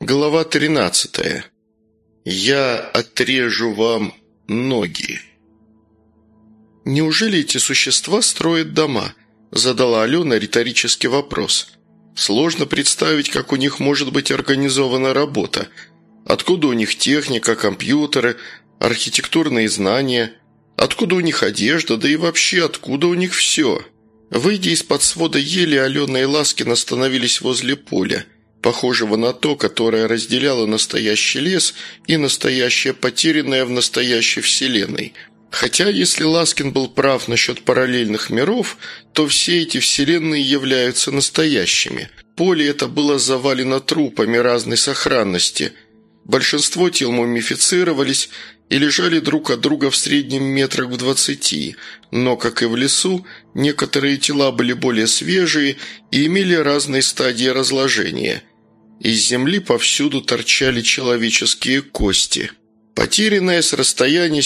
Глава 13. Я отрежу вам ноги. «Неужели эти существа строят дома?» – задала Алена риторический вопрос. «Сложно представить, как у них может быть организована работа. Откуда у них техника, компьютеры, архитектурные знания? Откуда у них одежда, да и вообще откуда у них все?» Выйдя из-под свода ели, Алена и Ласкин остановились возле поля, похожего на то, которое разделяло настоящий лес и настоящее потерянное в настоящей вселенной. Хотя, если Ласкин был прав насчет параллельных миров, то все эти вселенные являются настоящими. Поле это было завалено трупами разной сохранности. Большинство тел мумифицировались и лежали друг от друга в среднем метрах в 20, но, как и в лесу, некоторые тела были более свежие и имели разные стадии разложения. Из земли повсюду торчали человеческие кости. Потерянная с расстояния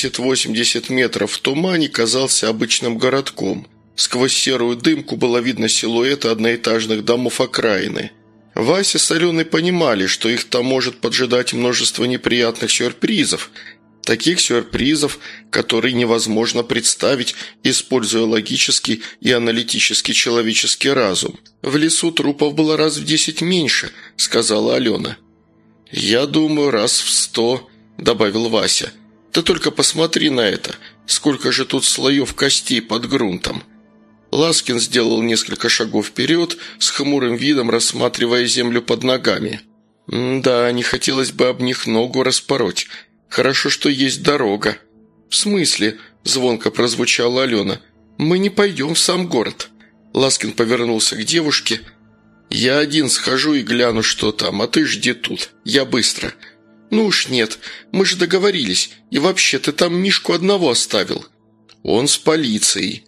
70-80 метров в тумане казался обычным городком. Сквозь серую дымку было видно силуэты одноэтажных домов окраины. Вася с Аленой понимали, что их там может поджидать множество неприятных сюрпризов, таких сюрпризов, которые невозможно представить, используя логический и аналитический человеческий разум. «В лесу трупов было раз в 10 меньше», – сказала Алена. «Я думаю, раз в 100», – добавил Вася. «Ты только посмотри на это, сколько же тут слоев костей под грунтом». Ласкин сделал несколько шагов вперед, с хмурым видом рассматривая землю под ногами. «Да, не хотелось бы об них ногу распороть. Хорошо, что есть дорога». «В смысле?» – звонко прозвучала Алена. «Мы не пойдем в сам город». Ласкин повернулся к девушке. «Я один схожу и гляну, что там, а ты жди тут. Я быстро». «Ну уж нет, мы же договорились. И вообще, ты там Мишку одного оставил». «Он с полицией».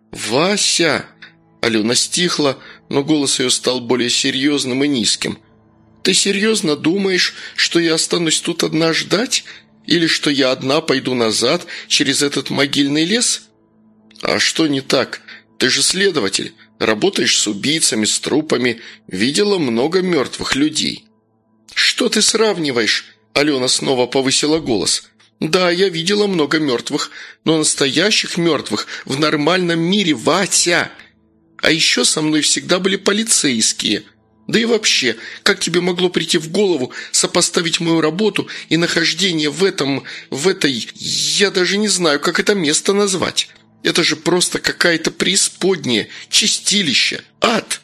«Вася!» Алена стихла, но голос ее стал более серьезным и низким. «Ты серьезно думаешь, что я останусь тут одна ждать? Или что я одна пойду назад через этот могильный лес?» «А что не так? Ты же следователь, работаешь с убийцами, с трупами, видела много мертвых людей». «Что ты сравниваешь?» Алена снова повысила голос. «Да, я видела много мертвых, но настоящих мертвых в нормальном мире, Вася! А еще со мной всегда были полицейские. Да и вообще, как тебе могло прийти в голову сопоставить мою работу и нахождение в этой... Я даже не знаю, как это место назвать. Это же просто какая-то преисподняя, чистилище, ад!»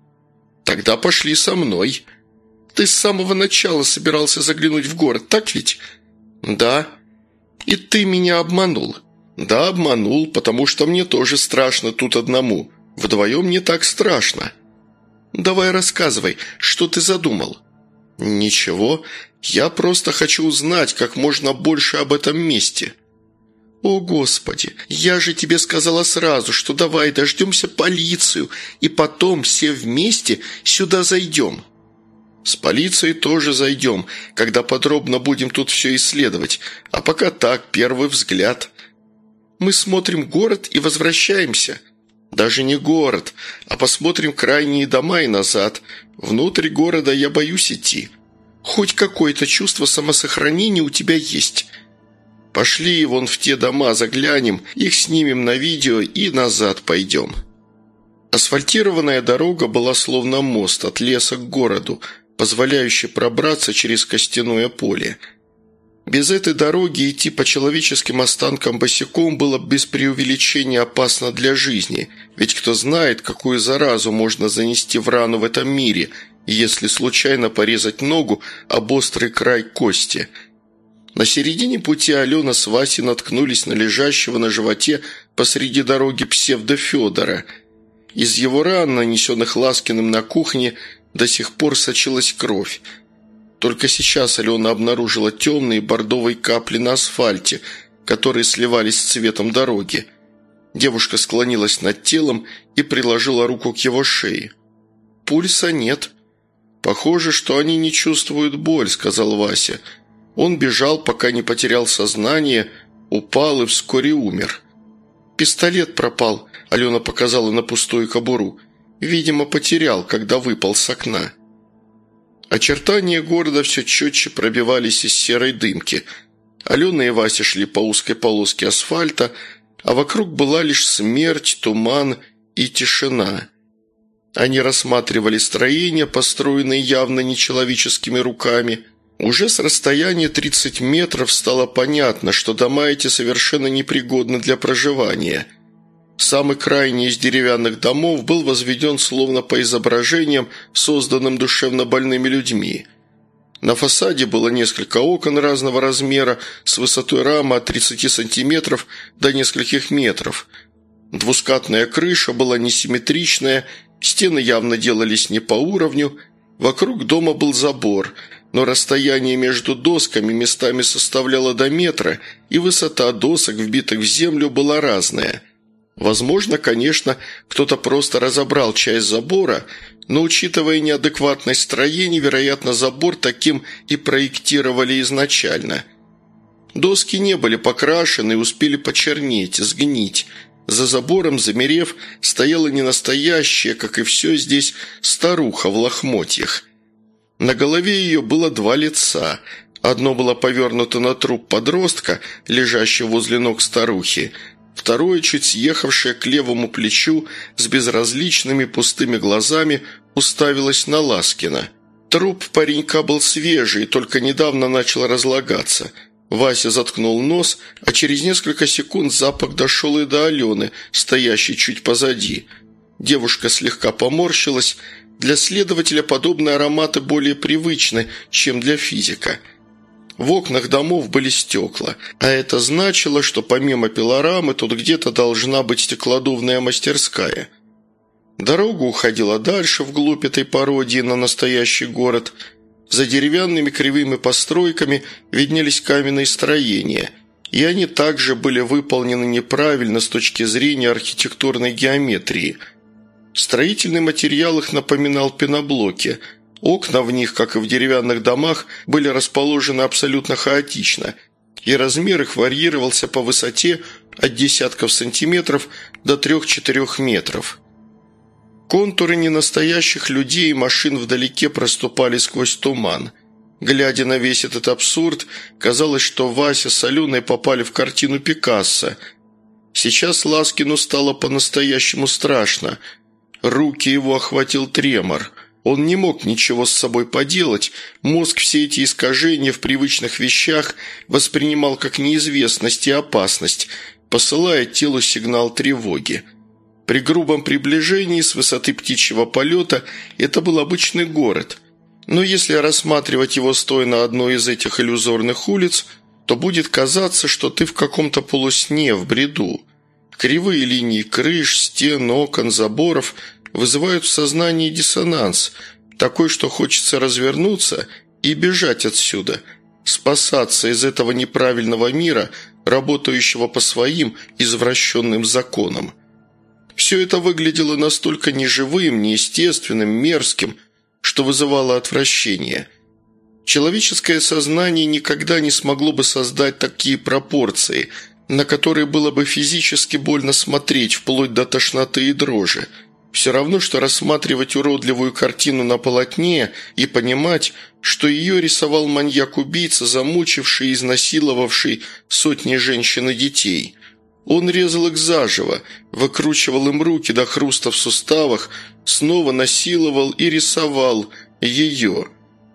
«Тогда пошли со мной. Ты с самого начала собирался заглянуть в город, так ведь?» «Да». «И ты меня обманул?» «Да, обманул, потому что мне тоже страшно тут одному. Вдвоем не так страшно». «Давай рассказывай, что ты задумал?» «Ничего, я просто хочу узнать как можно больше об этом месте». «О, Господи, я же тебе сказала сразу, что давай дождемся полицию, и потом все вместе сюда зайдем». «С полицией тоже зайдем, когда подробно будем тут все исследовать. А пока так, первый взгляд». «Мы смотрим город и возвращаемся». «Даже не город, а посмотрим крайние дома и назад. Внутрь города я боюсь идти». «Хоть какое-то чувство самосохранения у тебя есть». «Пошли вон в те дома, заглянем, их снимем на видео и назад пойдем». Асфальтированная дорога была словно мост от леса к городу, позволяющий пробраться через костяное поле. Без этой дороги идти по человеческим останкам босиком было без преувеличения опасно для жизни, ведь кто знает, какую заразу можно занести в рану в этом мире, если случайно порезать ногу об острый край кости. На середине пути Алена с Васей наткнулись на лежащего на животе посреди дороги псевдо-Федора. Из его ран, нанесенных Ласкиным на кухне, до сих пор сочилась кровь. Только сейчас Алена обнаружила темные бордовые капли на асфальте, которые сливались с цветом дороги. Девушка склонилась над телом и приложила руку к его шее. «Пульса нет». «Похоже, что они не чувствуют боль», — сказал Вася. «Он бежал, пока не потерял сознание, упал и вскоре умер». «Пистолет пропал», — Алена показала на пустую кобуру. «Видимо, потерял, когда выпал с окна». Очертания города все четче пробивались из серой дымки. Алена и Вася шли по узкой полоске асфальта, а вокруг была лишь смерть, туман и тишина. Они рассматривали строения, построенные явно нечеловеческими руками. Уже с расстояния 30 метров стало понятно, что дома эти совершенно непригодны для проживания. Самый крайний из деревянных домов был возведен словно по изображениям, созданным душевно больными людьми. На фасаде было несколько окон разного размера с высотой рамы от 30 сантиметров до нескольких метров. Двускатная крыша была несимметричная, стены явно делались не по уровню, вокруг дома был забор, но расстояние между досками местами составляло до метра, и высота досок, вбитых в землю, была разная. Возможно, конечно, кто-то просто разобрал часть забора, но, учитывая неадекватность строений, вероятно, забор таким и проектировали изначально. Доски не были покрашены и успели почернеть, сгнить. За забором, замерев, стояла не настоящая, как и все здесь, старуха в лохмотьях. На голове ее было два лица. Одно было повернуто на труп подростка, лежащего возле ног старухи, второе, чуть съехавшее к левому плечу, с безразличными пустыми глазами, уставилось на Ласкина. Труп паренька был свежий и только недавно начал разлагаться. Вася заткнул нос, а через несколько секунд запах дошел и до Алены, стоящей чуть позади. Девушка слегка поморщилась. Для следователя подобные ароматы более привычны, чем для физика. В окнах домов были стекла, а это значило, что помимо пилорамы тут где-то должна быть стеклодувная мастерская. Дорога уходила дальше, вглубь этой пародии на настоящий город. За деревянными кривыми постройками виднелись каменные строения, и они также были выполнены неправильно с точки зрения архитектурной геометрии. Строительный материал их напоминал пеноблоки. Окна в них, как и в деревянных домах, были расположены абсолютно хаотично, и размер их варьировался по высоте от десятков сантиметров до 3-4 метров. Контуры ненастоящих людей и машин вдалеке проступали сквозь туман. Глядя на весь этот абсурд, казалось, что Вася с Аленой попали в картину Пикассо. Сейчас Ласкину стало по-настоящему страшно. Руки его охватил тремор. Он не мог ничего с собой поделать, мозг все эти искажения в привычных вещах воспринимал как неизвестность и опасность, посылая телу сигнал тревоги. При грубом приближении с высоты птичьего полета это был обычный город, но если рассматривать его стоя на одной из этих иллюзорных улиц, то будет казаться, что ты в каком-то полусне, в бреду. Кривые линии крыш, стен, окон, заборов вызывают в сознании диссонанс, такой, что хочется развернуться и бежать отсюда, спасаться из этого неправильного мира, работающего по своим извращенным законам. Все это выглядело настолько неживым, неестественным, мерзким, что вызывало отвращение. Человеческое сознание никогда не смогло бы создать такие пропорции, на которые было бы физически больно смотреть, вплоть до тошноты и дрожи. Все равно, что рассматривать уродливую картину на полотне и понимать, что ее рисовал маньяк-убийца, замучивший и изнасиловавший сотни женщин и детей. Он резал их заживо, выкручивал им руки до хруста в суставах, снова насиловал и рисовал ее.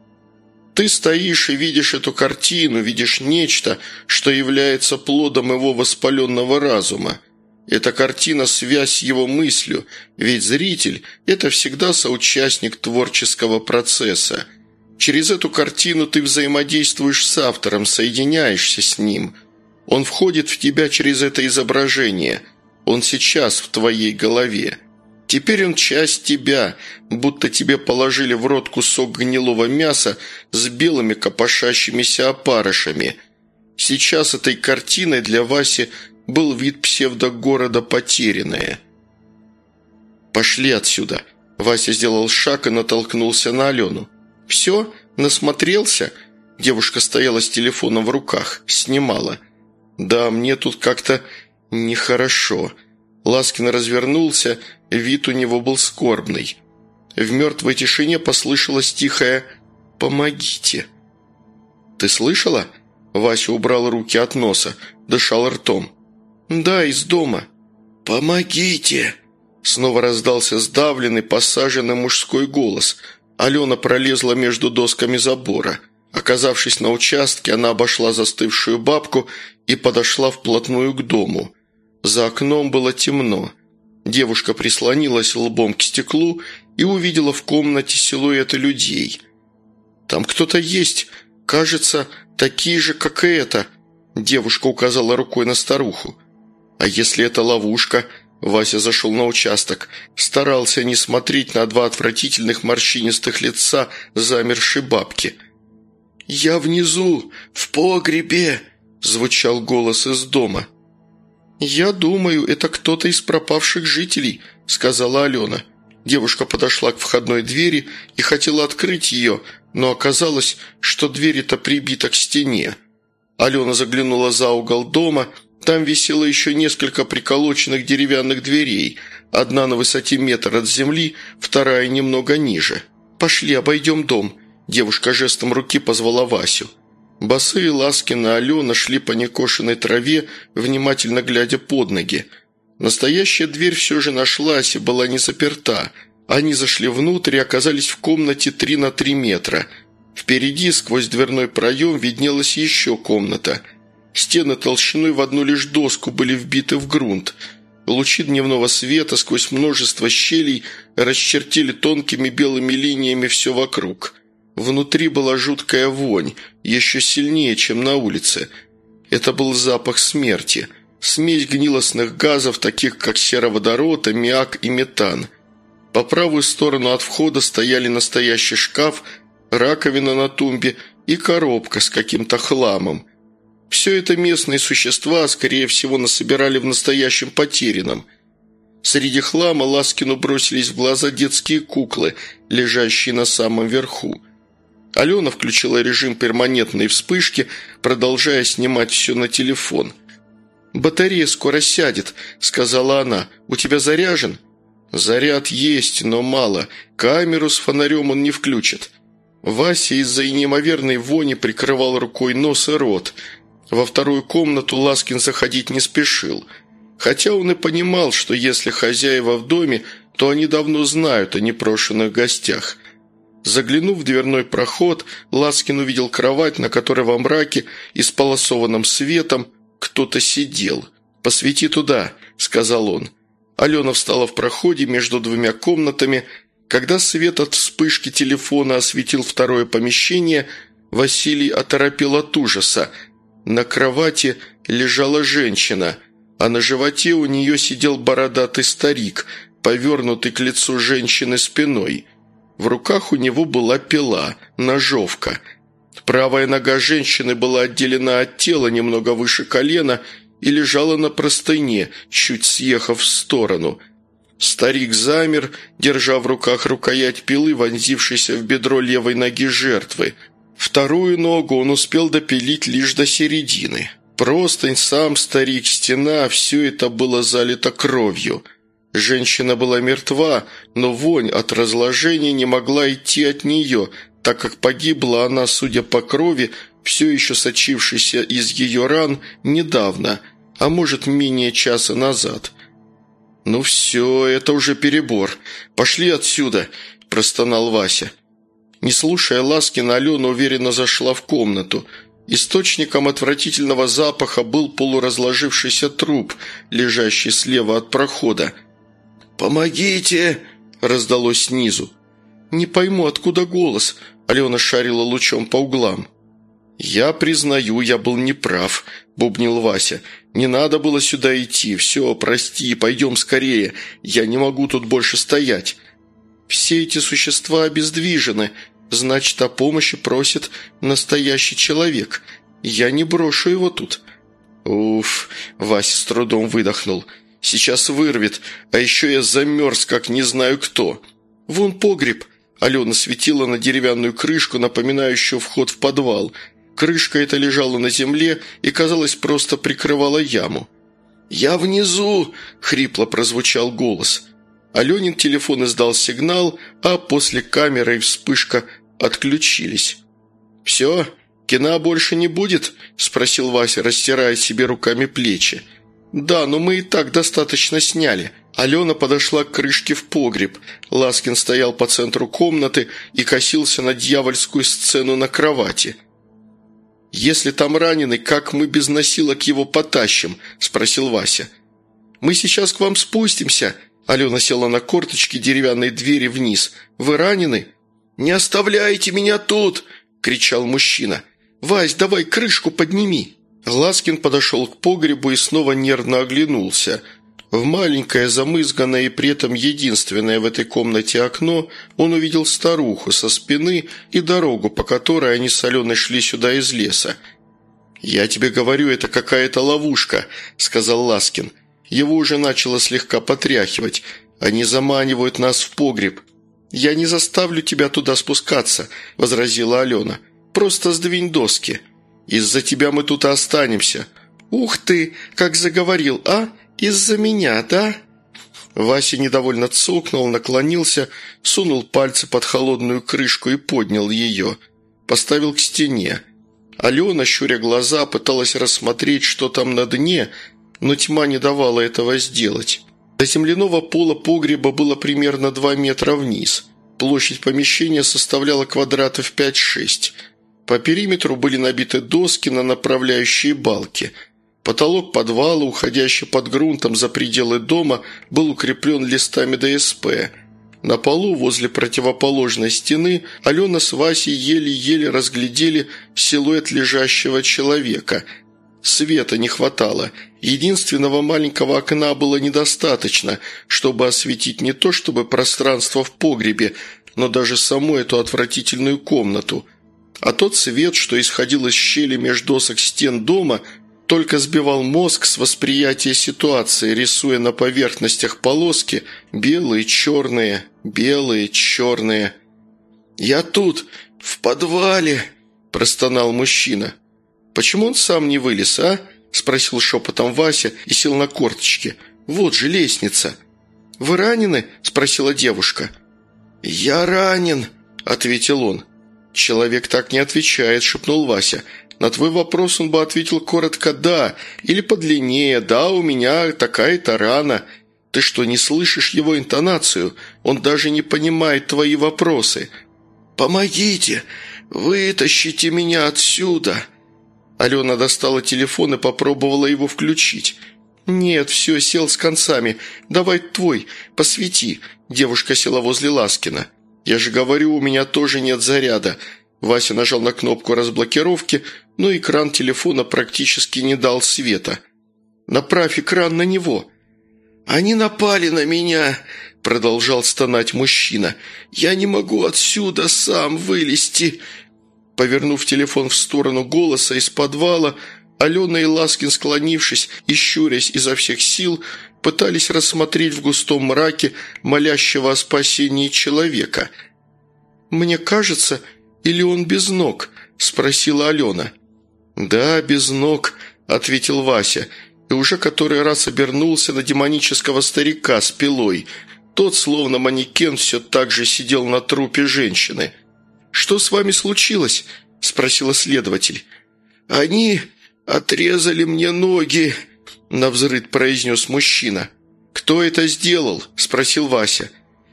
Ты стоишь и видишь эту картину, видишь нечто, что является плодом его воспаленного разума. Эта картина – связь с его мыслью, ведь зритель – это всегда соучастник творческого процесса. Через эту картину ты взаимодействуешь с автором, соединяешься с ним. Он входит в тебя через это изображение. Он сейчас в твоей голове. Теперь он часть тебя, будто тебе положили в рот кусок гнилого мяса с белыми копошащимися опарышами. Сейчас этой картиной для Васи был вид псевдогорода «Потерянное». «Пошли отсюда!» Вася сделал шаг и натолкнулся на Алену. «Все? Насмотрелся?» Девушка стояла с телефоном в руках, снимала. «Да, мне тут как-то нехорошо». Ласкин развернулся, вид у него был скорбный. В мертвой тишине послышалось тихое «Помогите». «Ты слышала?» Вася убрал руки от носа, дышал ртом. «Да, из дома». «Помогите!» Снова раздался сдавленный, посаженный мужской голос. Алена пролезла между досками забора. Оказавшись на участке, она обошла застывшую бабку и подошла вплотную к дому. За окном было темно. Девушка прислонилась лбом к стеклу и увидела в комнате силуэты людей. «Там кто-то есть, кажется, такие же, как и эта», – девушка указала рукой на старуху. «А если это ловушка?» Вася зашел на участок, старался не смотреть на два отвратительных морщинистых лица замершей бабки. «Я внизу, в погребе!» – звучал голос из дома. «Я думаю, это кто-то из пропавших жителей», – сказала Алена. Девушка подошла к входной двери и хотела открыть ее, но оказалось, что дверь-то прибита к стене. Алена заглянула за угол дома. Там висело еще несколько приколоченных деревянных дверей, одна на высоте метра от земли, вторая немного ниже. «Пошли, обойдем дом», – девушка жестом руки позвала Васю. Босые Ласкин и Алена шли по некошенной траве, внимательно глядя под ноги. Настоящая дверь все же нашлась и была не заперта. Они зашли внутрь и оказались в комнате 3 на 3 метра. Впереди, сквозь дверной проем, виднелась еще комната – стены толщиной в одну лишь доску были вбиты в грунт. Лучи дневного света сквозь множество щелей расчертили тонкими белыми линиями все вокруг. Внутри была жуткая вонь, еще сильнее, чем на улице. Это был запах смерти, смесь гнилостных газов, таких как сероводород, аммиак и метан. По правую сторону от входа стояли настоящий шкаф, раковина на тумбе и коробка с каким-то хламом. Все это местные существа, скорее всего, насобирали в настоящем потерянном. Среди хлама Ласкину бросились в глаза детские куклы, лежащие на самом верху. Алена включила режим перманентной вспышки, продолжая снимать все на телефон. «Батарея скоро сядет», – сказала она. «У тебя заряжен?» «Заряд есть, но мало. Камеру с фонарем он не включит». Вася из-за неимоверной вони прикрывал рукой нос и рот. Во вторую комнату Ласкин заходить не спешил. Хотя он и понимал, что если хозяева в доме, то они давно знают о непрошенных гостях. Заглянув в дверной проход, Ласкин увидел кровать, на которой во мраке, исполосованном светом, кто-то сидел. «Посвети туда», – сказал он. Алена встала в проходе между двумя комнатами. Когда свет от вспышки телефона осветил второе помещение, Василий оторопел от ужаса. На кровати лежала женщина, а на животе у нее сидел бородатый старик, повернутый к лицу женщины спиной. В руках у него была пила, ножовка. Правая нога женщины была отделена от тела немного выше колена и лежала на простыне, чуть съехав в сторону. Старик замер, держа в руках рукоять пилы, вонзившейся в бедро левой ноги жертвы. Вторую ногу он успел допилить лишь до середины. Простынь, сам старик, стена – все это было залито кровью. Женщина была мертва, но вонь от разложения не могла идти от нее, так как погибла она, судя по крови, все еще сочившейся из ее ран, недавно, а может, менее часа назад. «Ну все, это уже перебор. Пошли отсюда», – простонал Вася. Не слушая Ласкина, Алена уверенно зашла в комнату. Источником отвратительного запаха был полуразложившийся труп, лежащий слева от прохода. «Помогите!» – раздалось снизу. «Не пойму, откуда голос?» – Алена шарила лучом по углам. «Я признаю, я был неправ», – бубнил Вася. «Не надо было сюда идти. Все, прости, пойдем скорее. Я не могу тут больше стоять». «Все эти существа обездвижены. Значит, о помощи просит настоящий человек. Я не брошу его тут». «Уф», – Вася с трудом выдохнул. «Сейчас вырвет, а еще я замерз, как не знаю кто». «Вон погреб», – Алена светила на деревянную крышку, напоминающую вход в подвал. Крышка эта лежала на земле и, казалось, просто прикрывала яму. «Я внизу!» – хрипло прозвучал голос. Аленин телефон издал сигнал, а после камера и вспышка отключились. «Все? Кино больше не будет?» – спросил Вася, растирая себе руками плечи. «Да, но мы и так достаточно сняли». Алена подошла к крышке в погреб. Ласкин стоял по центру комнаты и косился на дьявольскую сцену на кровати. «Если там раненый, как мы без носилок его потащим?» – спросил Вася. «Мы сейчас к вам спустимся». Алена села на корточки деревянной двери вниз. «Вы ранены?» «Не оставляйте меня тут!» – кричал мужчина. «Вась, давай крышку подними!» Ласкин подошел к погребу и снова нервно оглянулся. В маленькое, замызганное и при этом единственное в этой комнате окно он увидел старуху со спины и дорогу, по которой они с Аленой шли сюда из леса. «Я тебе говорю, это какая-то ловушка», – сказал Ласкин. Его уже начало слегка потряхивать. «Они заманивают нас в погреб». «Я не заставлю тебя туда спускаться», – возразила Алена. «Просто сдвинь доски. Из-за тебя мы тут и останемся». «Ух ты, как заговорил, а? Из-за меня, да?» Вася недовольно цокнул, наклонился, сунул пальцы под холодную крышку и поднял ее. Поставил к стене. Алена, щуря глаза, пыталась рассмотреть, что там на дне, но тьма не давала этого сделать. До земляного пола погреба было примерно 2 метра вниз. Площадь помещения составляла квадратов 5-6. По периметру были набиты доски на направляющие балки. Потолок подвала, уходящий под грунтом за пределы дома, был укреплен листами ДСП. На полу возле противоположной стены Алена с Васей еле-еле разглядели силуэт лежащего человека. Света не хватало. Единственного маленького окна было недостаточно, чтобы осветить не то чтобы пространство в погребе, но даже саму эту отвратительную комнату. А тот свет, что исходил из щели между досок стен дома, только сбивал мозг с восприятия ситуации, рисуя на поверхностях полоски белые, черные, белые, черные. «Я тут, в подвале!» – простонал мужчина. «Почему он сам не вылез, а?» – спросил шепотом Вася и сел на корточки. «Вот же лестница». «Вы ранены?» – спросила девушка. «Я ранен», – ответил он. «Человек так не отвечает», – шепнул Вася. «На твой вопрос он бы ответил коротко «да» или подлиннее «да, у меня такая-то рана». Ты что, не слышишь его интонацию? Он даже не понимает твои вопросы». «Помогите! Вытащите меня отсюда!» Алена достала телефон и попробовала его включить. «Нет, все, сел с концами. Давай твой, посвети». Девушка села возле Ласкина. «Я же говорю, у меня тоже нет заряда». Вася нажал на кнопку разблокировки, но экран телефона практически не дал света. «Направь экран на него». «Они напали на меня», – продолжал стонать мужчина. «Я не могу отсюда сам вылезти». Повернув телефон в сторону голоса из подвала, Алена и Ласкин, склонившись и щурясь изо всех сил, пытались рассмотреть в густом мраке молящего о спасении человека. «Мне кажется, или он без ног?» – спросила Алена. «Да, без ног», – ответил Вася, и уже который раз обернулся на демонического старика с пилой. Тот, словно манекен, все так же сидел на трупе женщины. «Что с вами случилось?» – спросила следователь. «Они отрезали мне ноги», – навзрыд произнес мужчина. «Кто это сделал?» – спросил Вася.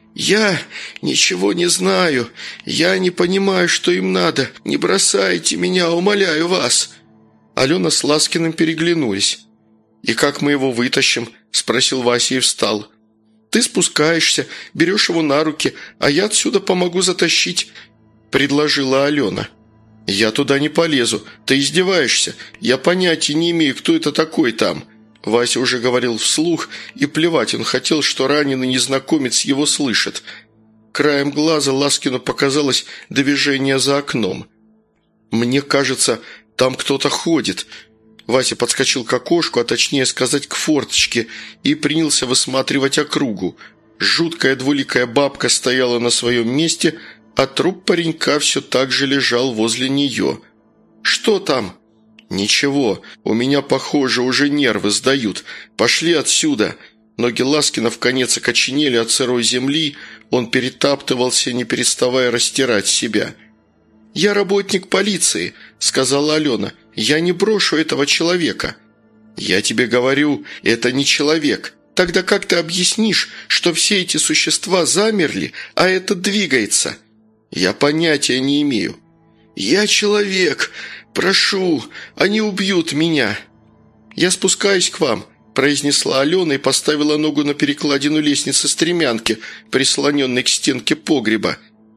«Я ничего не знаю. Я не понимаю, что им надо. Не бросайте меня, умоляю вас». Алена с Ласкиным переглянулись. «И как мы его вытащим?» – спросил Вася и встал. «Ты спускаешься, берешь его на руки, а я отсюда помогу затащить», – предложила Алена. «Я туда не полезу. Ты издеваешься? Я понятия не имею, кто это такой там». Вася уже говорил вслух, и плевать он хотел, что раненый незнакомец его слышит. Краем глаза Ласкину показалось движение за окном. «Мне кажется, там кто-то ходит». Вася подскочил к окошку, а точнее сказать к форточке, и принялся высматривать округу. Жуткая двуликая бабка стояла на своем месте, а труп паренька все так же лежал возле нее. «Что там?» «Ничего, у меня, похоже, уже нервы сдают. Пошли отсюда!» Ноги Ласкина вконец окоченели от сырой земли, он перетаптывался, не переставая растирать себя. «Я работник полиции», – сказала Алена. «Я не брошу этого человека». «Я тебе говорю, это не человек. Тогда как ты объяснишь, что все эти существа замерли, а этот двигается?» «Я понятия не имею». «Я человек. Прошу, они убьют меня». «Я спускаюсь к вам», – произнесла Алена и поставила ногу на перекладину лестницы стремянки, прислоненной к стенке погреба.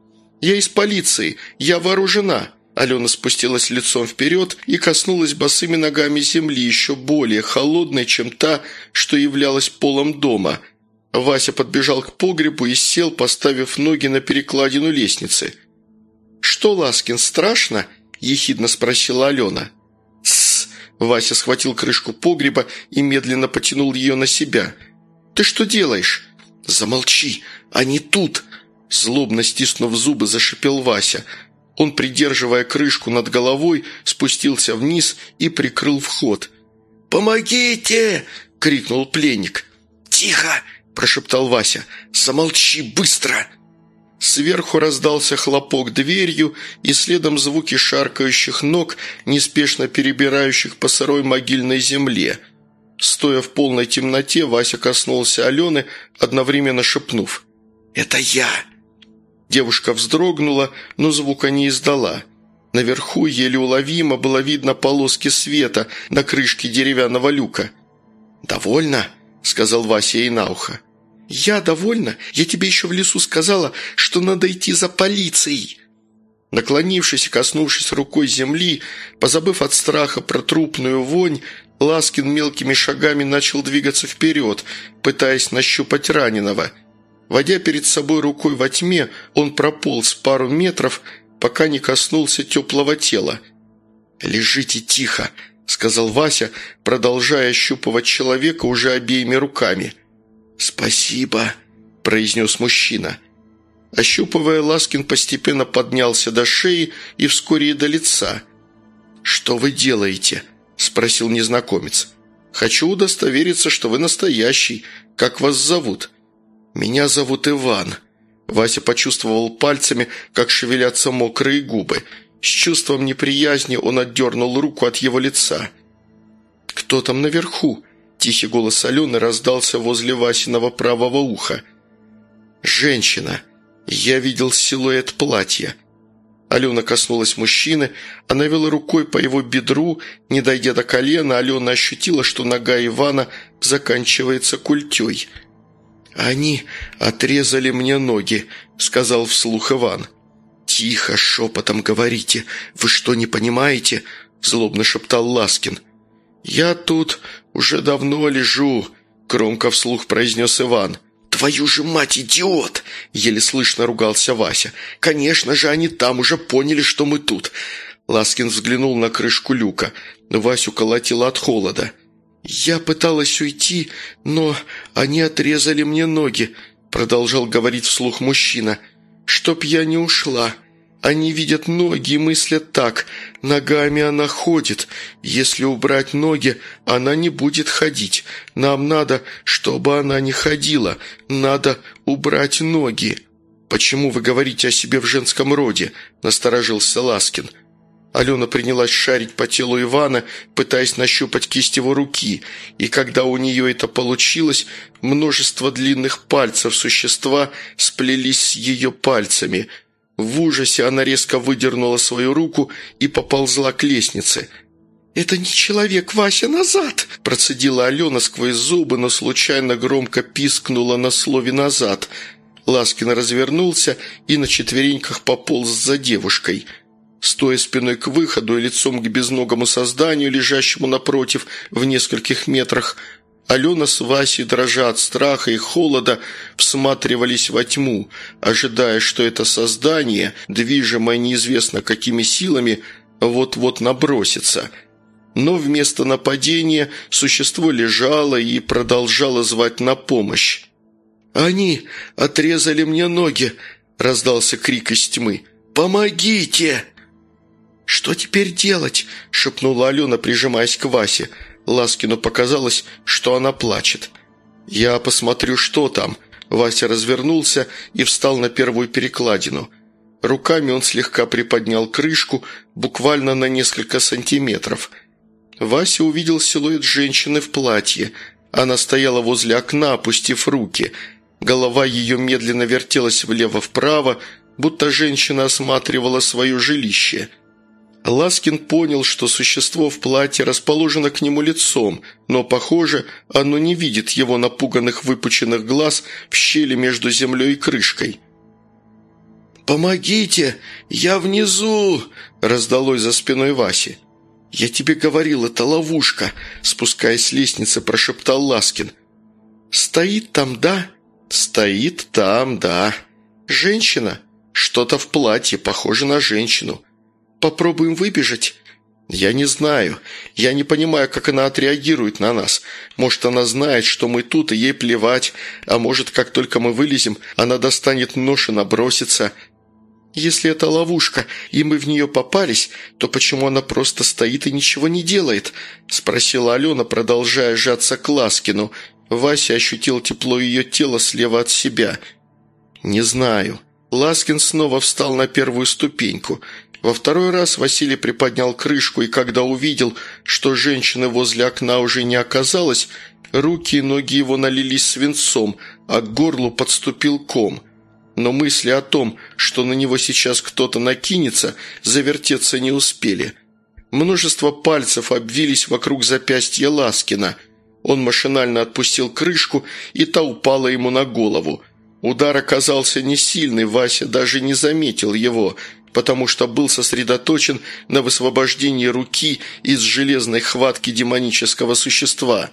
«Я из полиции. Я вооружена». Алена спустилась лицом вперед и коснулась босыми ногами земли, еще более холодной, чем та, что являлась полом дома. Вася подбежал к погребу и сел, поставив ноги на перекладину лестницы. «Что, Ласкин, страшно?» – ехидно спросила Алена. «Тссс!» – Вася схватил крышку погреба и медленно потянул ее на себя. «Ты что делаешь?» «Замолчи! Они тут!» Злобно стиснув зубы, зашипел Вася. Он, придерживая крышку над головой, спустился вниз и прикрыл вход. «Помогите!» – крикнул пленник. «Тихо!» – прошептал Вася. «Замолчи быстро!» Сверху раздался хлопок дверью и следом звуки шаркающих ног, неспешно перебирающих по сырой могильной земле. Стоя в полной темноте, Вася коснулся Алены, одновременно шепнув: «Это я!» Девушка вздрогнула, но звука не издала. Наверху еле уловимо было видно полоски света на крышке деревянного люка. «Довольно?» – сказал Вася ей на ухо. «Я довольна? Я тебе еще в лесу сказала, что надо идти за полицией!» Наклонившись и коснувшись рукой земли, позабыв от страха про трупную вонь, Ласкин мелкими шагами начал двигаться вперед, пытаясь нащупать раненого. Водя перед собой рукой во тьме, он прополз пару метров, пока не коснулся теплого тела. «Лежите тихо», – сказал Вася, продолжая ощупывать человека уже обеими руками. «Спасибо», – произнес мужчина. Ощупывая, Ласкин постепенно поднялся до шеи и вскоре и до лица. «Что вы делаете?» – спросил незнакомец. «Хочу удостовериться, что вы настоящий. Как вас зовут?» «Меня зовут Иван». Вася почувствовал пальцами, как шевелятся мокрые губы. С чувством неприязни он отдернул руку от его лица. «Кто там наверху?» Тихий голос Алены раздался возле Васиного правого уха. «Женщина. Я видел силуэт платья». Алена коснулась мужчины, она вела рукой по его бедру. Не дойдя до колена, Алена ощутила, что нога Ивана заканчивается культей. «Они отрезали мне ноги», — сказал вслух Иван. «Тихо, шепотом говорите. Вы что, не понимаете?» — злобно шептал Ласкин. «Я тут уже давно лежу», — громко вслух произнес Иван. «Твою же мать, идиот!» — еле слышно ругался Вася. «Конечно же, они там уже поняли, что мы тут». Ласкин взглянул на крышку люка. Васю колотило от холода. «Я пыталась уйти, но они отрезали мне ноги», — продолжал говорить вслух мужчина. «Чтоб я не ушла. Они видят ноги и мыслят так: ногами она ходит. Если убрать ноги, она не будет ходить. Нам надо, чтобы она не ходила. Надо убрать ноги». «Почему вы говорите о себе в женском роде?» – насторожился Ласкин. Алена принялась шарить по телу Ивана, пытаясь нащупать кисть его руки, и когда у нее это получилось, множество длинных пальцев существа сплелись с ее пальцами. В ужасе она резко выдернула свою руку и поползла к лестнице. «Это не человек, Вася, назад!» – процедила Алена сквозь зубы, но случайно громко пискнула на слове «назад». Ласкин развернулся и на четвереньках пополз за девушкой. Стоя спиной к выходу и лицом к безногому созданию, лежащему напротив в нескольких метрах, Алена с Васей, дрожа от страха и холода, всматривались во тьму, ожидая, что это создание, движимое неизвестно какими силами, вот-вот набросится. Но вместо нападения существо лежало и продолжало звать на помощь. «Они отрезали мне ноги!» – раздался крик из тьмы. «Помогите!» «Что теперь делать?» – шепнула Алена, прижимаясь к Васе. Ласкину показалось, что она плачет. «Я посмотрю, что там». Вася развернулся и встал на первую перекладину. Руками он слегка приподнял крышку, буквально на несколько сантиметров. Вася увидел силуэт женщины в платье. Она стояла возле окна, опустив руки. Голова ее медленно вертелась влево-вправо, будто женщина осматривала свое жилище. Ласкин понял, что существо в платье расположено к нему лицом, но, похоже, оно не видит его напуганных выпученных глаз в щели между землей и крышкой. «Помогите! Я внизу!» – раздалось за спиной Васи. «Я тебе говорил, это ловушка!» – спускаясь с лестницы, прошептал Ласкин. «Стоит там, да?» «Стоит там, да. Женщина? Что-то в платье, похоже на женщину. Попробуем выбежать?» «Я не знаю. Я не понимаю, как она отреагирует на нас. Может, она знает, что мы тут, и ей плевать. А может, как только мы вылезем, она достанет нож и набросится. Если это ловушка, и мы в нее попались, то почему она просто стоит и ничего не делает?» – спросила Алена, продолжая сжаться к Ласкину. Вася ощутил тепло ее тела слева от себя. «Не знаю». Ласкин снова встал на первую ступеньку. Во второй раз Василий приподнял крышку, и когда увидел, что женщины возле окна уже не оказалось, руки и ноги его налились свинцом, а к горлу подступил ком. Но мысли о том, что на него сейчас кто-то накинется, завертеться не успели. Множество пальцев обвились вокруг запястья Ласкина. Он машинально отпустил крышку, и та упала ему на голову. Удар оказался не сильный, Вася даже не заметил его, потому что был сосредоточен на высвобождении руки из железной хватки демонического существа.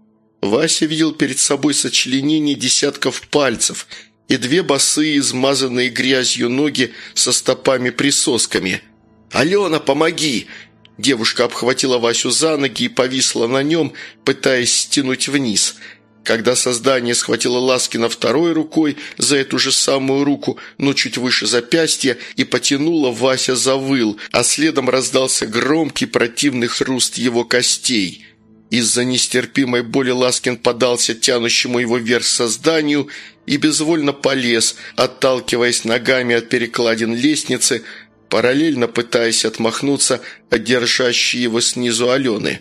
Вася видел перед собой сочленение десятков пальцев и две босые, измазанные грязью ноги со стопами-присосками. «Алена, помоги!» Девушка обхватила Васю за ноги и повисла на нем, пытаясь стянуть вниз. Когда создание схватило Ласкина второй рукой за эту же самую руку, но чуть выше запястья, и потянуло, Вася завыл, а следом раздался громкий противный хруст его костей. Из-за нестерпимой боли Ласкин подался тянущему его вверх созданию и безвольно полез, отталкиваясь ногами от перекладин лестницы, параллельно пытаясь отмахнуться от держащей его снизу Алены.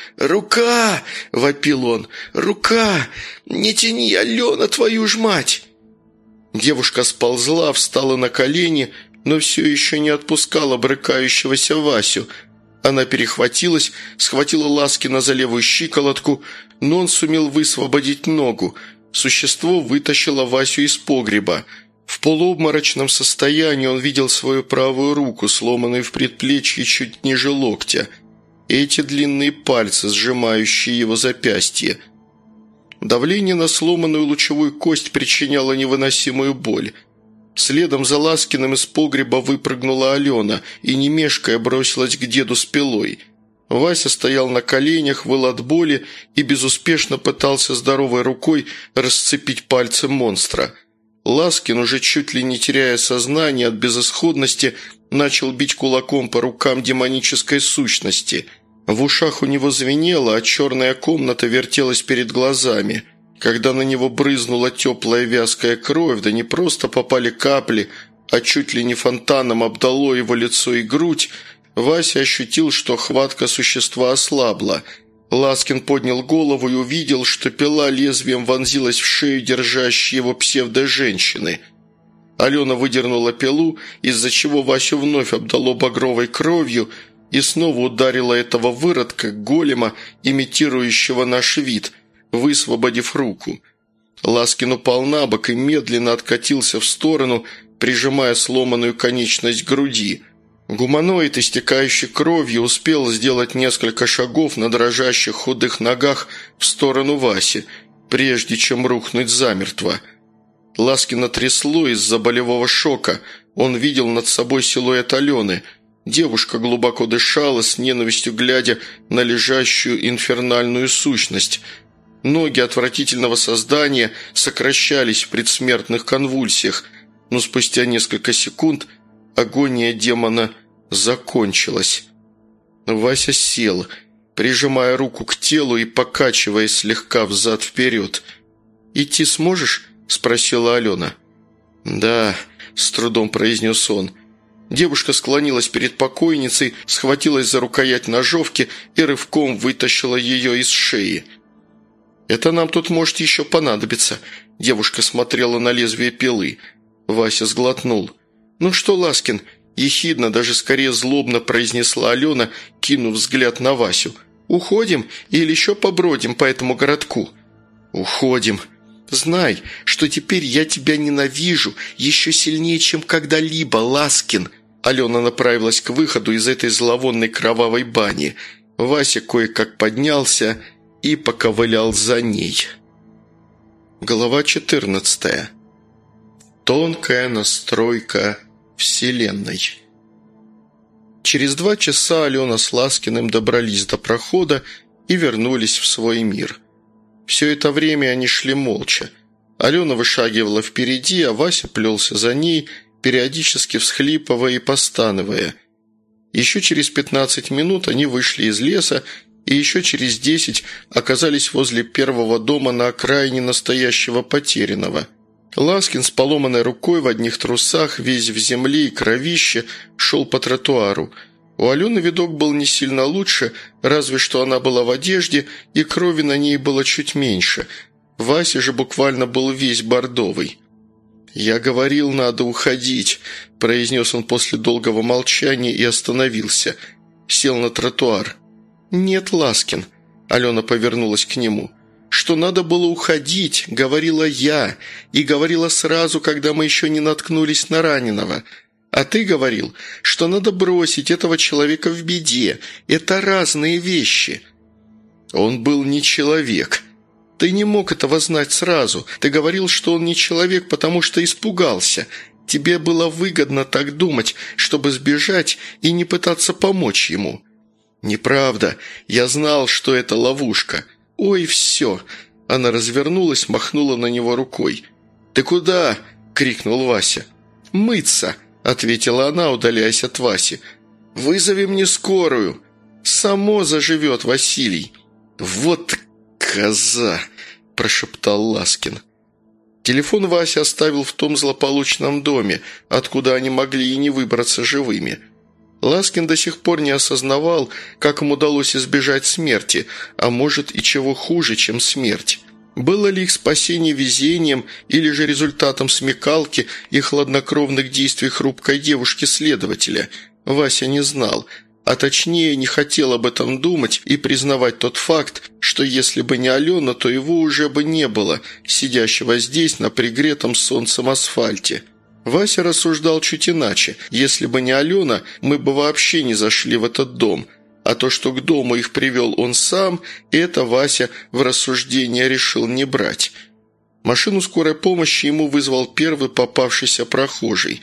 «Рука!» – вопил он. «Рука! Не тяни, Алена, твою ж мать!» Девушка сползла, встала на колени, но все еще не отпускала брыкающегося Васю. Она перехватилась, схватила Ласкина за левую щиколотку, но он сумел высвободить ногу. Существо вытащило Васю из погреба. В полуобморочном состоянии он видел свою правую руку, сломанную в предплечье чуть ниже локтя. Эти длинные пальцы, сжимающие его запястье. Давление на сломанную лучевую кость причиняло невыносимую боль. Следом за Ласкиным из погреба выпрыгнула Алена и, не мешкая, бросилась к деду с пилой. Вася стоял на коленях, выл от боли и безуспешно пытался здоровой рукой расцепить пальцы монстра. Ласкин, уже чуть ли не теряя сознание от безысходности, начал бить кулаком по рукам демонической сущности. В ушах у него звенело, а черная комната вертелась перед глазами. Когда на него брызнула теплая вязкая кровь, да не просто попали капли, а чуть ли не фонтаном обдало его лицо и грудь, Вася ощутил, что хватка существа ослабла. Ласкин поднял голову и увидел, что пила лезвием вонзилась в шею держащей его псевдо-женщины. Алена выдернула пилу, из-за чего Васю вновь обдало багровой кровью, и снова ударила этого выродка, голема, имитирующего наш вид, высвободив руку. Ласкин упал на бок и медленно откатился в сторону, прижимая сломанную конечность к груди. Гуманоид, истекающий кровью, успел сделать несколько шагов на дрожащих худых ногах в сторону Васи, прежде чем рухнуть замертво. Ласкина трясло из-за болевого шока. Он видел над собой силуэт Алены. Девушка глубоко дышала, с ненавистью глядя на лежащую инфернальную сущность. Ноги отвратительного создания сокращались в предсмертных конвульсиях, но спустя несколько секунд агония демона закончилась. Вася сел, прижимая руку к телу и покачиваясь слегка взад-вперед. «Идти сможешь?» – спросила Алена. «Да», – с трудом произнес он. Девушка склонилась перед покойницей, схватилась за рукоять ножовки и рывком вытащила ее из шеи. «Это нам тут может еще понадобиться», – девушка смотрела на лезвие пилы. Вася сглотнул. «Ну что, Ласкин?» – ехидно, даже скорее злобно произнесла Алена, кинув взгляд на Васю. «Уходим или еще побродим по этому городку?» «Уходим. Знай, что теперь я тебя ненавижу еще сильнее, чем когда-либо, Ласкин!» Алена направилась к выходу из этой зловонной кровавой бани. Вася кое-как поднялся и поковылял за ней. Глава 14. Тонкая настройка Вселенной. Через 2 часа Алена с Ласкиным добрались до прохода и вернулись в свой мир. Все это время они шли молча. Алена вышагивала впереди, а Вася плелся за ней, периодически всхлипывая и постановая. Еще через 15 минут они вышли из леса, и еще через 10 оказались возле первого дома на окраине настоящего потерянного. Ласкин с поломанной рукой в одних трусах, весь в земле и кровище, шел по тротуару. У Алены видок был не сильно лучше, разве что она была в одежде, и крови на ней было чуть меньше. Вася же буквально был весь бордовый. «Я говорил, надо уходить», – произнес он после долгого молчания и остановился. Сел на тротуар. «Нет, Ласкин», – Алена повернулась к нему. «Что надо было уходить, говорила я, и говорила сразу, когда мы еще не наткнулись на раненого. А ты говорил, что надо бросить этого человека в беде. Это разные вещи». «Он был не человек». «Ты не мог этого знать сразу. Ты говорил, что он не человек, потому что испугался. Тебе было выгодно так думать, чтобы сбежать и не пытаться помочь ему». «Неправда. Я знал, что это ловушка». «Ой, все». Она развернулась, махнула на него рукой. «Ты куда?» – крикнул Вася. «Мыться», – ответила она, удаляясь от Васи. «Вызови мне скорую». «Само заживет Василий». «Вот коза!» – прошептал Ласкин. Телефон Вася оставил в том злополучном доме, откуда они могли и не выбраться живыми. Ласкин до сих пор не осознавал, как им удалось избежать смерти, а может и чего хуже, чем смерть. Было ли их спасение везением или же результатом смекалки и хладнокровных действий хрупкой девушки-следователя, Вася не знал, а точнее не хотел об этом думать и признавать тот факт, что если бы не Алена, то его уже бы не было, сидящего здесь на пригретом солнцем асфальте. Вася рассуждал чуть иначе. Если бы не Алена, мы бы вообще не зашли в этот дом. А то, что к дому их привел он сам, это Вася в рассуждение решил не брать. Машину скорой помощи ему вызвал первый попавшийся прохожий.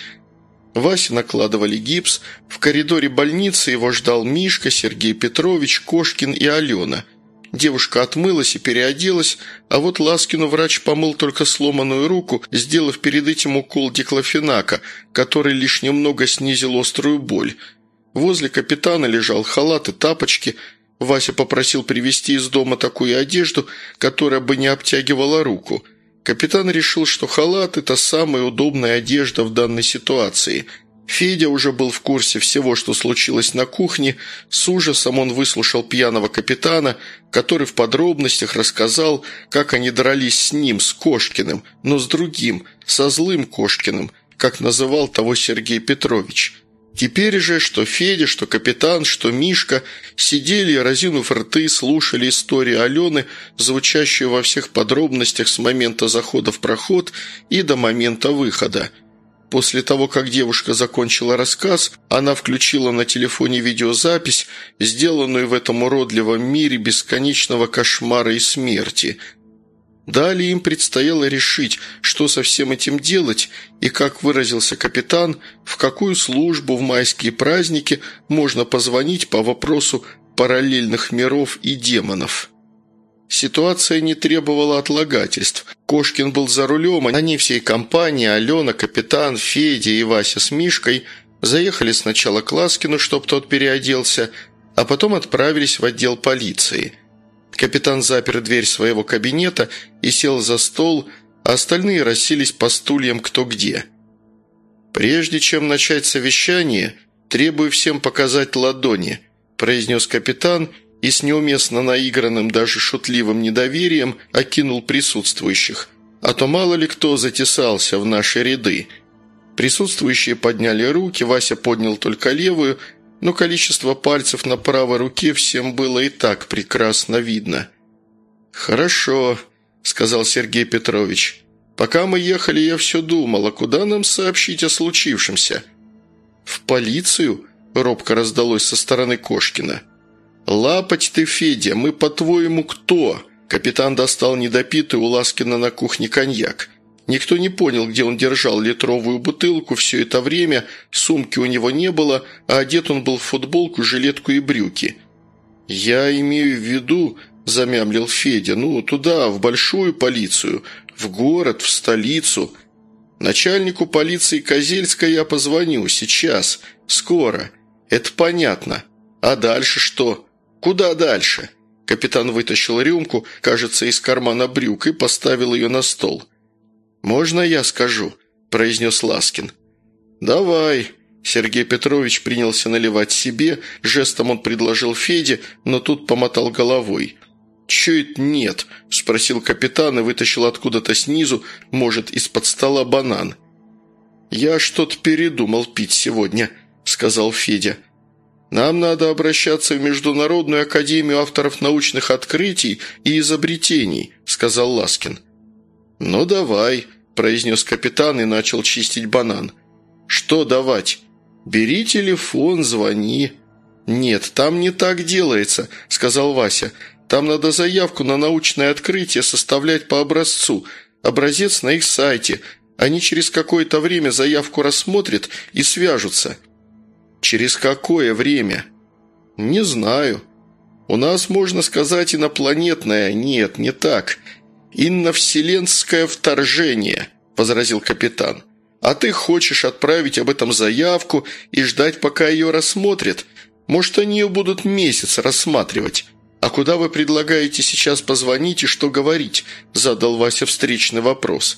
Васе накладывали гипс. В коридоре больницы его ждал Мишка, Сергей Петрович, Кошкин и Алена. Девушка отмылась и переоделась, а вот Ласкину врач помыл только сломанную руку, сделав перед этим укол диклофенака, который лишь немного снизил острую боль. Возле капитана лежал халат и тапочки. Вася попросил привезти из дома такую одежду, которая бы не обтягивала руку. Капитан решил, что халат – это самая удобная одежда в данной ситуации. Федя уже был в курсе всего, что случилось на кухне. С ужасом он выслушал пьяного капитана, который в подробностях рассказал, как они дрались с ним, с Кошкиным, но с другим, со злым Кошкиным, как называл того Сергей Петрович. Теперь же, что Федя, что капитан, что Мишка сидели, разинув рты, слушали историю Алены, звучащую во всех подробностях с момента захода в проход и до момента выхода. После того, как девушка закончила рассказ, она включила на телефоне видеозапись, сделанную в этом уродливом мире бесконечного кошмара и смерти. Далее им предстояло решить, что со всем этим делать, и, как выразился капитан, в какую службу в майские праздники можно позвонить по вопросу параллельных миров и демонов. Ситуация не требовала отлагательств. Кошкин был за рулем, они всей компанией, Алена, капитан, Федя и Вася с Мишкой, заехали сначала к Ласкину, чтоб тот переоделся, а потом отправились в отдел полиции. Капитан запер дверь своего кабинета и сел за стол, а остальные расселись по стульям кто где. «Прежде чем начать совещание, требую всем показать ладони», произнес капитан и с неуместно наигранным, даже шутливым недоверием окинул присутствующих. «А то мало ли кто затесался в наши ряды». Присутствующие подняли руки, Вася поднял только левую, но количество пальцев на правой руке всем было и так прекрасно видно. «Хорошо», – сказал Сергей Петрович. «Пока мы ехали, я все думал, а куда нам сообщить о случившемся?» «В полицию?» – робко раздалось со стороны Кошкина. «Лапать ты, Федя, мы, по-твоему, кто?» Капитан достал недопитый у Ласкина на кухне коньяк. Никто не понял, где он держал литровую бутылку все это время, сумки у него не было, а одет он был в футболку, жилетку и брюки. «Я имею в виду», – замямлил Федя, – туда, в большую полицию, в город, в столицу. Начальнику полиции Козельска я позвоню, сейчас, скоро. Это понятно. А дальше что? Куда дальше?» Капитан вытащил рюмку, кажется, из кармана брюк и поставил ее на стол. «Можно я скажу?» – произнес Ласкин. «Давай». Сергей Петрович принялся наливать себе, жестом он предложил Феде, но тут помотал головой. «Чё это нет?» – спросил капитан и вытащил откуда-то снизу, может, из-под стола банан. «Я что-то передумал пить сегодня», – сказал Федя. «Нам надо обращаться в Международную академию авторов научных открытий и изобретений», – сказал Ласкин. «Ну давай», – произнес капитан и начал чистить банан. «Что давать? Бери телефон, звони». «Нет, там не так делается», – сказал Вася. «Там надо заявку на научное открытие составлять по образцу. Образец на их сайте. Они через какое-то время заявку рассмотрят и свяжутся». «Через какое время?» «Не знаю. У нас, можно сказать, инопланетное. Нет, не так. «Инновселенское вторжение», – возразил капитан. «А ты хочешь отправить об этом заявку и ждать, пока ее рассмотрят? Может, они ее будут месяц рассматривать. А куда вы предлагаете сейчас позвонить и что говорить?» – задал Вася встречный вопрос.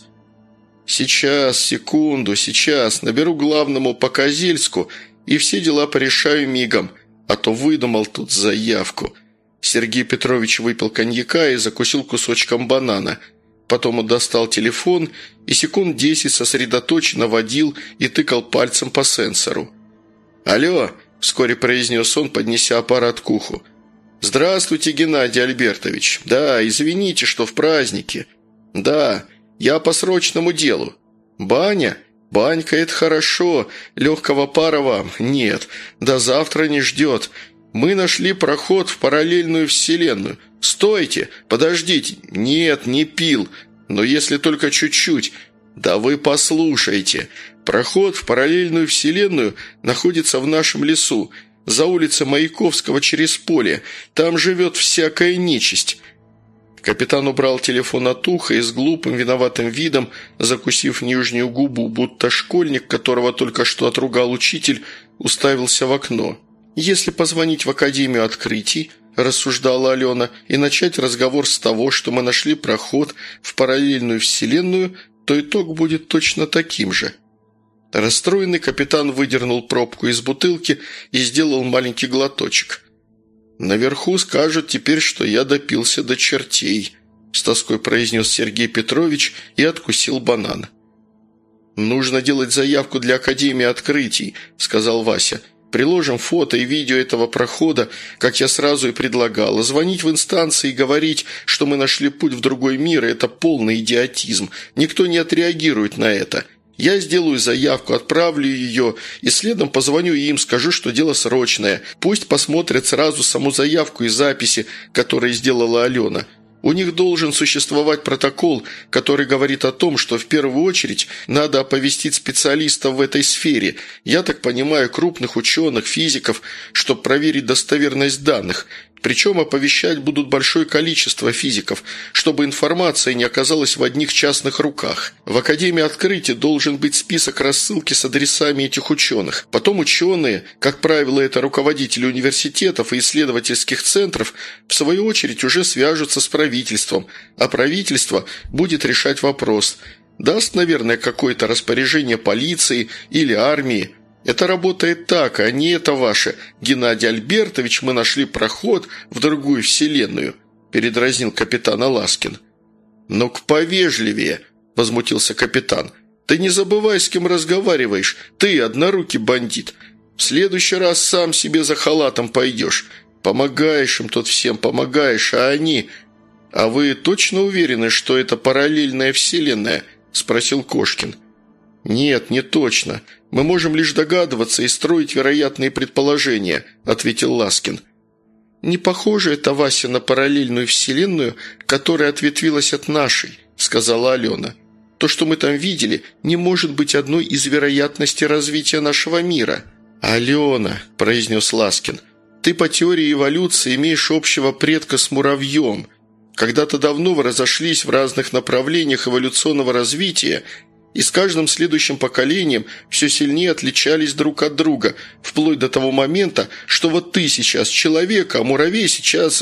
«Сейчас, секунду, сейчас. Наберу главному по Козельску и все дела порешаю мигом, а то выдумал тут заявку». Сергей Петрович выпил коньяка и закусил кусочком банана. Потом он достал телефон и секунд 10 сосредоточенно водил и тыкал пальцем по сенсору. «Алло», – вскоре произнес он, поднеся аппарат к уху. «Здравствуйте, Геннадий Альбертович. Да, извините, что в празднике. Да, я по срочному делу. Баня? Банька – это хорошо. Легкого пара вам? Нет. До завтра не ждет. Мы нашли проход в параллельную вселенную. Стойте! Подождите! Нет, не пил. Но если только чуть-чуть. Да вы послушайте. Проход в параллельную вселенную находится в нашем лесу, за улицей Маяковского через поле. Там живет всякая нечисть». Капитан убрал телефон от уха и с глупым виноватым видом, закусив нижнюю губу, будто школьник, которого только что отругал учитель, уставился в окно. «Если позвонить в Академию открытий», – рассуждала Алена, – «и начать разговор с того, что мы нашли проход в параллельную вселенную, то итог будет точно таким же». Расстроенный капитан выдернул пробку из бутылки и сделал маленький глоточек. «Наверху скажут теперь, что я допился до чертей», – с тоской произнес Сергей Петрович и откусил банан. «Нужно делать заявку для Академии открытий», – сказал Вася. «Приложим фото и видео этого прохода, как я сразу и предлагал. Звонить в инстанции и говорить, что мы нашли путь в другой мир – это полный идиотизм. Никто не отреагирует на это. Я сделаю заявку, отправлю ее и следом позвоню им, скажу, что дело срочное. Пусть посмотрят сразу саму заявку и записи, которые сделала Алена. У них должен существовать протокол, который говорит о том, что в первую очередь надо оповестить специалистов в этой сфере, я так понимаю, крупных ученых, физиков, чтобы проверить достоверность данных. Причем оповещать будут большое количество физиков, чтобы информация не оказалась в одних частных руках. В Академии открытия должен быть список рассылки с адресами этих ученых. Потом ученые, как правило, это руководители университетов и исследовательских центров, в свою очередь уже свяжутся с правительством, а правительство будет решать вопрос. Даст, наверное, какое-то распоряжение полиции или армии. Это работает так, а не это ваше. Геннадий Альбертович, мы нашли проход в другую вселенную», – передразнил капитана Ласкин. «Ну-ка повежливее», – возмутился капитан. «Ты не забывай, с кем разговариваешь. Ты однорукий бандит. В следующий раз сам себе за халатом пойдешь. Помогаешь им тут всем, помогаешь, а они...» «А вы точно уверены, что это параллельная вселенная?» – спросил Кошкин. «Нет, не точно. Мы можем лишь догадываться и строить вероятные предположения», – ответил Ласкин. «Не похоже это, Вася, на параллельную вселенную, которая ответвилась от нашей», – сказала Алена. «То, что мы там видели, не может быть одной из вероятностей развития нашего мира». «Алена», – произнес Ласкин, – «ты по теории эволюции имеешь общего предка с муравьем. Когда-то давно вы разошлись в разных направлениях эволюционного развития и с каждым следующим поколением все сильнее отличались друг от друга, вплоть до того момента, что вот ты сейчас человек, а муравей сейчас...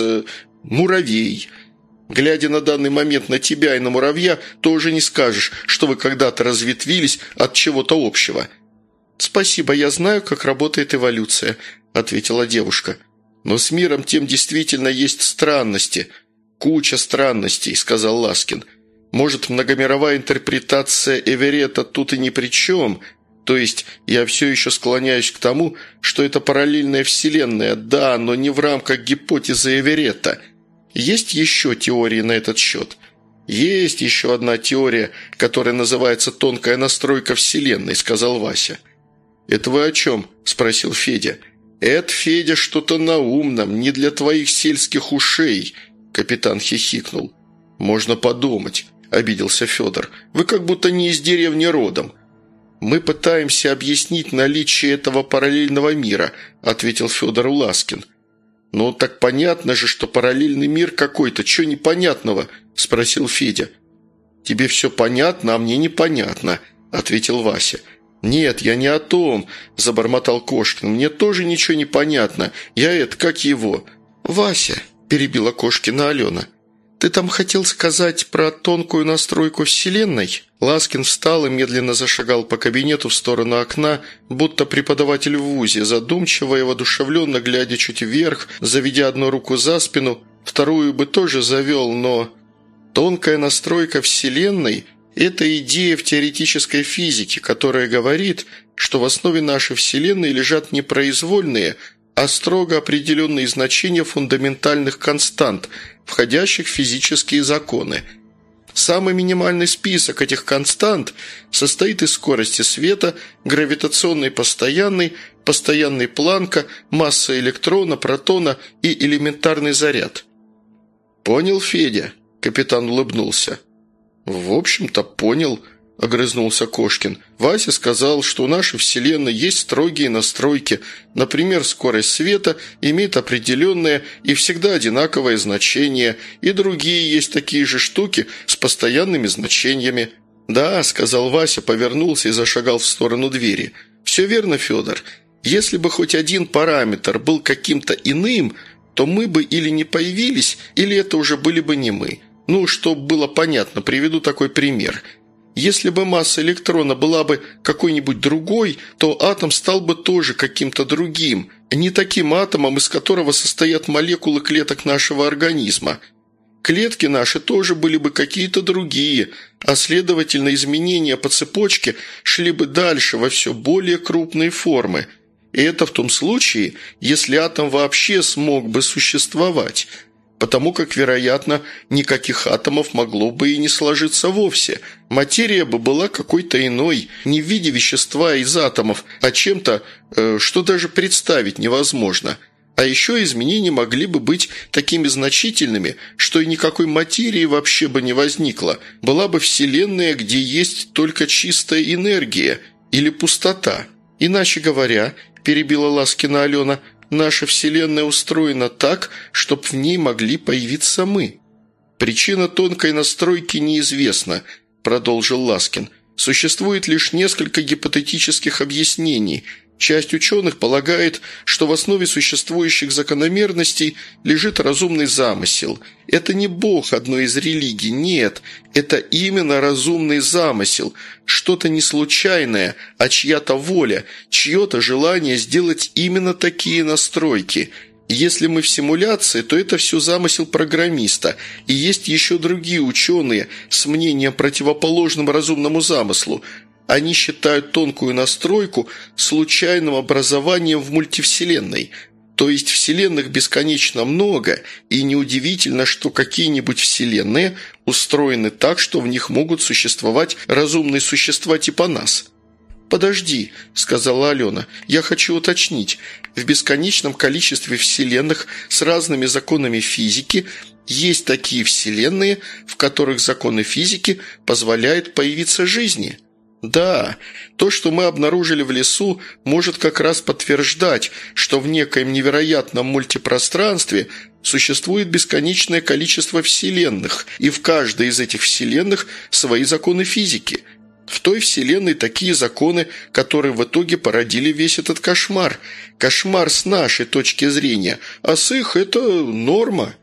муравей. Глядя на данный момент на тебя и на муравья, тоже не скажешь, что вы когда-то разветвились от чего-то общего». «Спасибо, я знаю, как работает эволюция», – ответила девушка. «Но с миром тем действительно есть странности. Куча странностей», – сказал Ласкин. «Может, многомировая интерпретация Эверетта тут и ни при чем? То есть я все еще склоняюсь к тому, что это параллельная вселенная, да, но не в рамках гипотезы Эверетта. Есть еще теории на этот счет?» «Есть еще одна теория, которая называется «тонкая настройка вселенной», – сказал Вася. «Это вы о чем?» – спросил Федя. «Это, Федя, что-то на умном, не для твоих сельских ушей», – капитан хихикнул. «Можно подумать», – обиделся Федор. «Вы как будто не из деревни родом». «Мы пытаемся объяснить наличие этого параллельного мира», – ответил Федор Ласкин. «Ну, так понятно же, что параллельный мир какой-то. Чего непонятного?» – спросил Федя. «Тебе все понятно, а мне непонятно», – ответил Вася. «Нет, я не о том», – забормотал Кошкин. «Мне тоже ничего не понятно. Я это, как его». «Вася», – перебила Кошкина Алена, – «ты там хотел сказать про тонкую настройку вселенной?» Ласкин встал и медленно зашагал по кабинету в сторону окна, будто преподаватель в вузе, задумчиво и воодушевленно глядя чуть вверх, заведя одну руку за спину, вторую бы тоже завел, но... Тонкая настройка вселенной – это идея в теоретической физике, которая говорит, что в основе нашей вселенной лежат не произвольные, а строго определенные значения фундаментальных констант, входящих в физические законы. Самый минимальный список этих констант состоит из скорости света, гравитационной постоянной, постоянной Планка, масса электрона, протона и элементарный заряд. «Понял, Федя?» – капитан улыбнулся. «В общем-то, понял», – огрызнулся Кошкин. «Вася сказал, что у нашей вселенной есть строгие настройки. Например, скорость света имеет определенное и всегда одинаковое значение, и другие есть такие же штуки с постоянными значениями». «Да», – сказал Вася, повернулся и зашагал в сторону двери. «Все верно, Федор. Если бы хоть один параметр был каким-то иным, то мы бы или не появились, или это уже были бы не мы. Ну, чтобы было понятно, приведу такой пример. Если бы масса электрона была бы какой-нибудь другой, то атом стал бы тоже каким-то другим, не таким атомом, из которого состоят молекулы клеток нашего организма. Клетки наши тоже были бы какие-то другие, а следовательно изменения по цепочке шли бы дальше во все более крупные формы. И это в том случае, если атом вообще смог бы существовать, потому как, вероятно, никаких атомов могло бы и не сложиться вовсе. Материя бы была какой-то иной, не в виде вещества из атомов, а чем-то, что даже представить невозможно. А еще изменения могли бы быть такими значительными, что и никакой материи вообще бы не возникло. Была бы вселенная, где есть только чистая энергия или пустота. Иначе говоря, перебила Ласкина Алена, наша вселенная устроена так, чтобы в ней могли появиться мы. Причина тонкой настройки неизвестна, продолжил Ласкин. Существует лишь несколько гипотетических объяснений. Часть ученых полагает, что в основе существующих закономерностей лежит разумный замысел. Это не Бог одной из религий, нет, это именно разумный замысел, что-то не случайное, а чья-то воля, чье-то желание сделать именно такие настройки. Если мы в симуляции, то это все замысел программиста, и есть еще другие ученые с мнением противоположным разумному замыслу. Они считают тонкую настройку случайным образованием в мультивселенной. То есть вселенных бесконечно много, и неудивительно, что какие-нибудь вселенные устроены так, что в них могут существовать разумные существа типа нас. «Подожди», – сказала Алена, – «я хочу уточнить. В бесконечном количестве вселенных с разными законами физики есть такие вселенные, в которых законы физики позволяют появиться жизни». «Да, то, что мы обнаружили в лесу, может как раз подтверждать, что в некоем невероятном мультипространстве существует бесконечное количество вселенных, и в каждой из этих вселенных свои законы физики. В той вселенной такие законы, которые в итоге породили весь этот кошмар. Кошмар с нашей точки зрения, а с их это норма».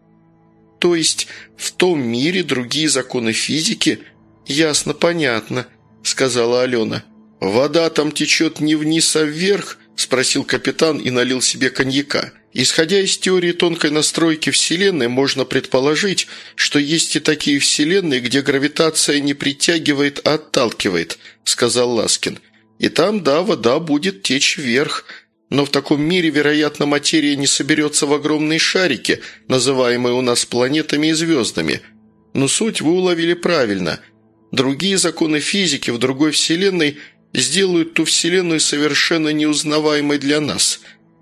«То есть в том мире другие законы физики? Ясно, понятно», – сказала Алена. «Вода там течет не вниз, а вверх?» – спросил капитан и налил себе коньяка. «Исходя из теории тонкой настройки Вселенной, можно предположить, что есть и такие вселенные, где гравитация не притягивает, а отталкивает», – сказал Ласкин. «И там, да, вода будет течь вверх. Но в таком мире, вероятно, материя не соберется в огромные шарики, называемые у нас планетами и звездами. Но суть вы уловили правильно. Другие законы физики в другой вселенной сделают ту вселенную совершенно неузнаваемой для нас».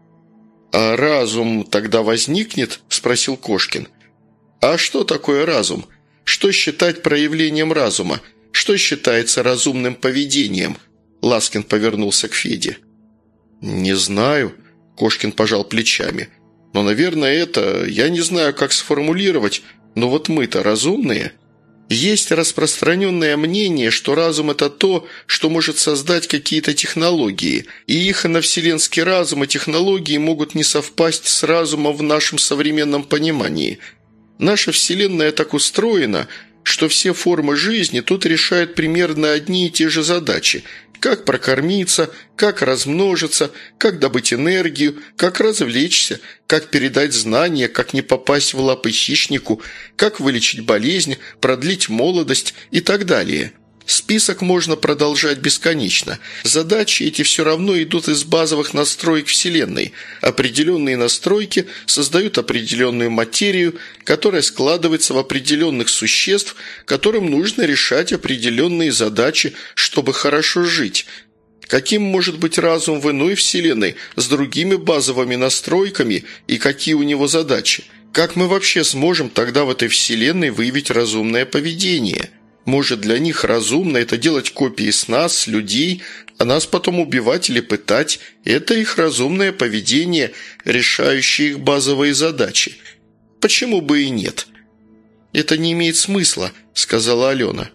«А разум тогда возникнет?» – спросил Кошкин. «А что такое разум? Что считать проявлением разума? Что считается разумным поведением?» Ласкин повернулся к Феде. «Не знаю», – Кошкин пожал плечами. «Но, наверное, это... Я не знаю, как сформулировать, но вот мы-то разумные». Есть распространенное мнение, что разум – это то, что может создать какие-то технологии, и их иновселенский разум и технологии могут не совпасть с разумом в нашем современном понимании. Наша Вселенная так устроена, что все формы жизни тут решают примерно одни и те же задачи – как прокормиться, как размножиться, как добыть энергию, как развлечься, как передать знания, как не попасть в лапы хищнику, как вылечить болезнь, продлить молодость и так далее. Список можно продолжать бесконечно. Задачи эти все равно идут из базовых настроек Вселенной. Определенные настройки создают определенную материю, которая складывается в определенных существ, которым нужно решать определенные задачи, чтобы хорошо жить. Каким может быть разум в иной Вселенной с другими базовыми настройками и какие у него задачи? Как мы вообще сможем тогда в этой Вселенной выявить разумное поведение? Может, для них разумно это делать копии с нас, с людей, а нас потом убивать или пытать. Это их разумное поведение, решающее их базовые задачи. Почему бы и нет? «Это не имеет смысла», – сказала Алена.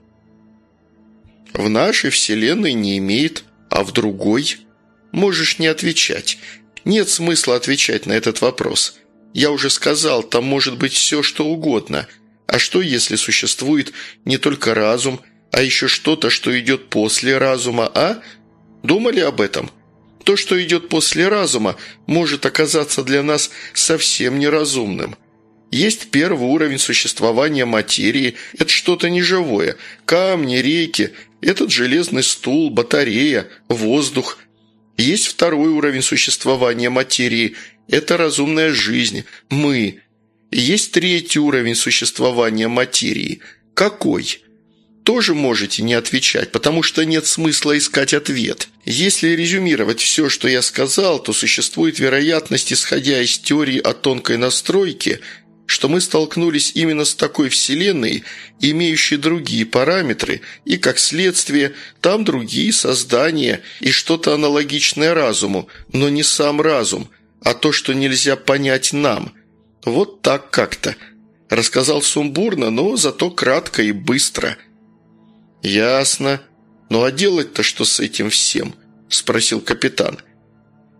«В нашей вселенной не имеет, а в другой? Можешь не отвечать. Нет смысла отвечать на этот вопрос. Я уже сказал, там может быть все, что угодно». А что, если существует не только разум, а еще что-то, что идет после разума, а? Думали об этом? То, что идет после разума, может оказаться для нас совсем неразумным. Есть первый уровень существования материи, это что-то неживое, камни, реки, этот железный стул, батарея, воздух. Есть второй уровень существования материи, это разумная жизнь, мы. Есть третий уровень существования материи. Какой? Тоже можете не отвечать, потому что нет смысла искать ответ. Если резюмировать все, что я сказал, то существует вероятность, исходя из теории о тонкой настройке, что мы столкнулись именно с такой вселенной, имеющей другие параметры, и, как следствие, там другие создания и что-то аналогичное разуму, но не сам разум, а то, что нельзя понять нам. Вот так как-то. Рассказал сумбурно, но зато кратко и быстро. «Ясно. Ну а делать-то что с этим всем?» – спросил капитан.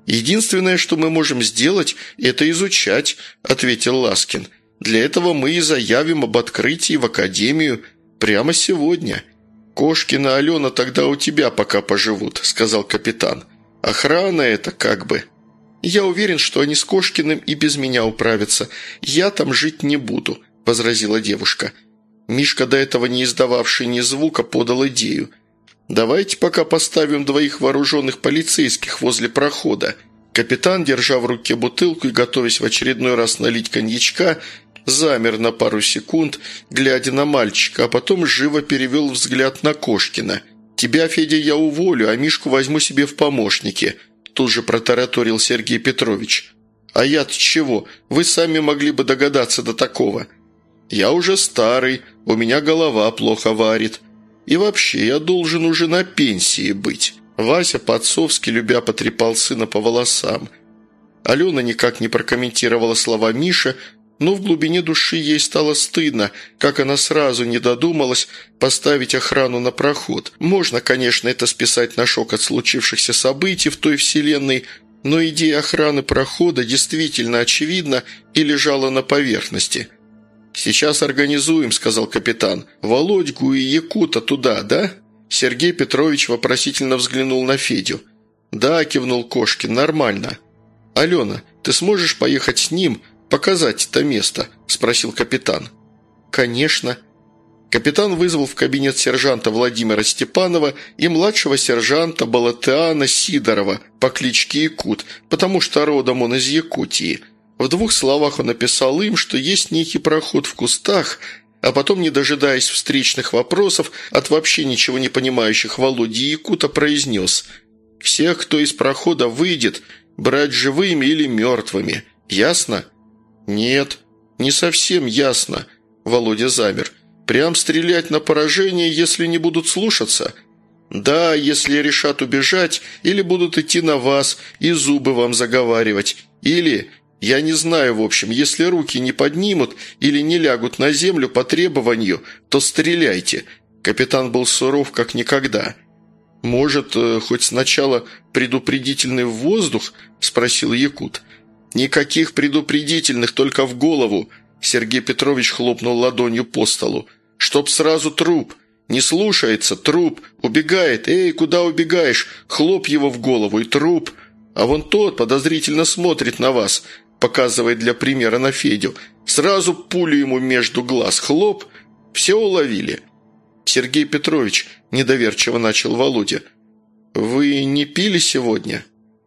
«Единственное, что мы можем сделать, это изучать», – ответил Ласкин. «Для этого мы и заявим об открытии в академию прямо сегодня». «Кошкина Алена тогда у тебя пока поживут», – сказал капитан. «Охрана это как бы». «Я уверен, что они с Кошкиным и без меня управятся. Я там жить не буду», – возразила девушка. Мишка, до этого не издававший ни звука, подал идею. «Давайте пока поставим 2 вооруженных полицейских возле прохода». Капитан, держа в руке бутылку и готовясь в очередной раз налить коньячка, замер на пару секунд, глядя на мальчика, а потом живо перевел взгляд на Кошкина. «Тебя, Федя, я уволю, а Мишку возьму себе в помощники», – тут же протараторил Сергей Петрович. «А я-то чего? Вы сами могли бы догадаться до такого». «Я уже старый, у меня голова плохо варит. И вообще, я должен уже на пенсии быть». Вася по-отцовски любя потрепал сына по волосам. Алена никак не прокомментировала слова Миши, но в глубине души ей стало стыдно, как она сразу не додумалась поставить охрану на проход. Можно, конечно, это списать на шок от случившихся событий в той вселенной, но идея охраны прохода действительно очевидна и лежала на поверхности. «Сейчас организуем», – сказал капитан. «Володьку и Якута туда, да?» Сергей Петрович вопросительно взглянул на Федю. «Да», – кивнул Кошкин, – «нормально». «Алена, ты сможешь поехать с ним, показать это место?» – спросил капитан. «Конечно». Капитан вызвал в кабинет сержанта Владимира Степанова и младшего сержанта Балатеана Сидорова по кличке Якут, потому что родом он из Якутии. В 2 словах он написал им, что есть некий проход в кустах, а потом, не дожидаясь встречных вопросов от вообще ничего не понимающих Володи и Якута, произнес: «Всех, кто из прохода выйдет, брать живыми или мертвыми. Ясно?» «Нет, не совсем ясно», – Володя замер. «Прям стрелять на поражение, если не будут слушаться?» «Да, если решат убежать, или будут идти на вас и зубы вам заговаривать, или...» «Я не знаю, в общем, если руки не поднимут или не лягут на землю по требованию, то стреляйте». Капитан был суров как никогда. «Может, хоть сначала предупредительный в воздух?» – спросил Якут. «Никаких предупредительных, только в голову», – Сергей Петрович хлопнул ладонью по столу. «Чтоб сразу труп. Не слушается, труп. Убегает. Эй, куда убегаешь? Хлоп его в голову и труп. А вон тот подозрительно смотрит на вас», – показывает для примера на Федю. «Сразу пулю ему между глаз. Хлоп. Все уловили». «Сергей Петрович», – недоверчиво начал Володя, – «вы не пили сегодня?»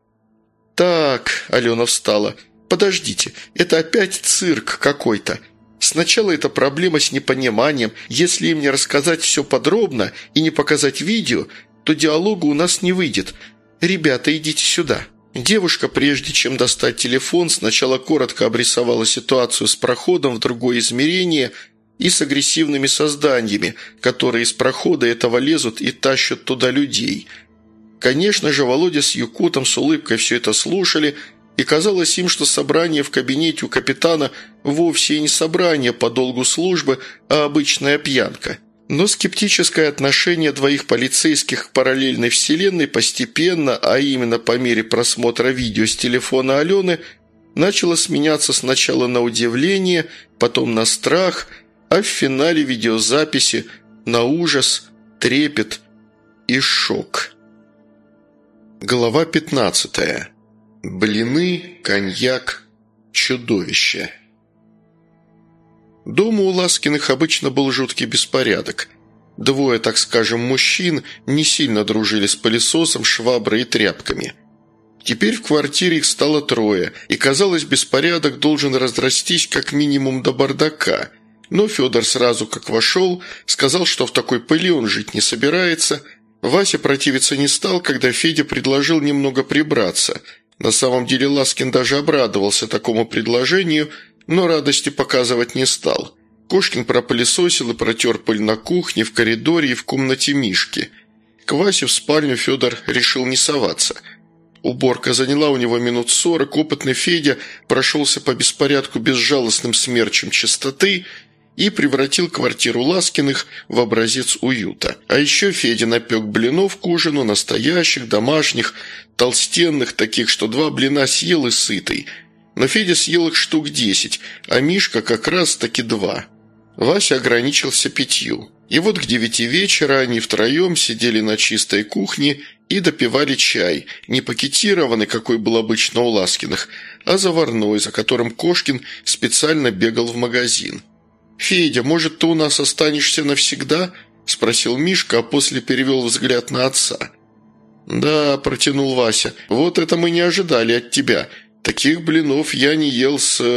«Так», – Алена встала, – «подождите, это опять цирк какой-то. Сначала это проблема с непониманием. Если им не рассказать все подробно и не показать видео, то диалога у нас не выйдет. Ребята, идите сюда». Девушка, прежде чем достать телефон, сначала коротко обрисовала ситуацию с проходом в другое измерение и с агрессивными созданиями, которые из прохода этого лезут и тащат туда людей. Конечно же, Володя с Якутом с улыбкой все это слушали, и казалось им, что собрание в кабинете у капитана вовсе и не собрание по долгу службы, а обычная пьянка. Но скептическое отношение 2 полицейских к параллельной вселенной постепенно, а именно по мере просмотра видео с телефона Алены, начало сменяться сначала на удивление, потом на страх, а в финале видеозаписи на ужас, трепет и шок. Глава 15. Блины, коньяк, чудовище. Дома у Ласкиных обычно был жуткий беспорядок. 2, так скажем, мужчин не сильно дружили с пылесосом, шваброй и тряпками. Теперь в квартире их стало 3, и, казалось, беспорядок должен разрастись как минимум до бардака. Но Федор сразу как вошел, сказал, что в такой пыли он жить не собирается. Вася противиться не стал, когда Федя предложил немного прибраться. На самом деле Ласкин даже обрадовался такому предложению, но радости показывать не стал. Кошкин пропылесосил и протер пыль на кухне, в коридоре и в комнате Мишки. К Васе в спальню Федор решил не соваться. Уборка заняла у него минут 40, опытный Федя прошелся по беспорядку безжалостным смерчем чистоты и превратил квартиру Ласкиных в образец уюта. А еще Федя напек блинов к ужину, настоящих, домашних, толстенных, таких, что 2 блина съел и сытый. Но Федя съел их штук 10, а Мишка как раз таки 2. Вася ограничился 5. И вот к 9 вечера они втроем сидели на чистой кухне и допивали чай, не пакетированный, какой был обычно у Ласкиных, а заварной, за которым Кошкин специально бегал в магазин. «Федя, может, ты у нас останешься навсегда?» – спросил Мишка, а после перевел взгляд на отца. «Да», – протянул Вася, – «вот это мы не ожидали от тебя. Таких блинов я не ел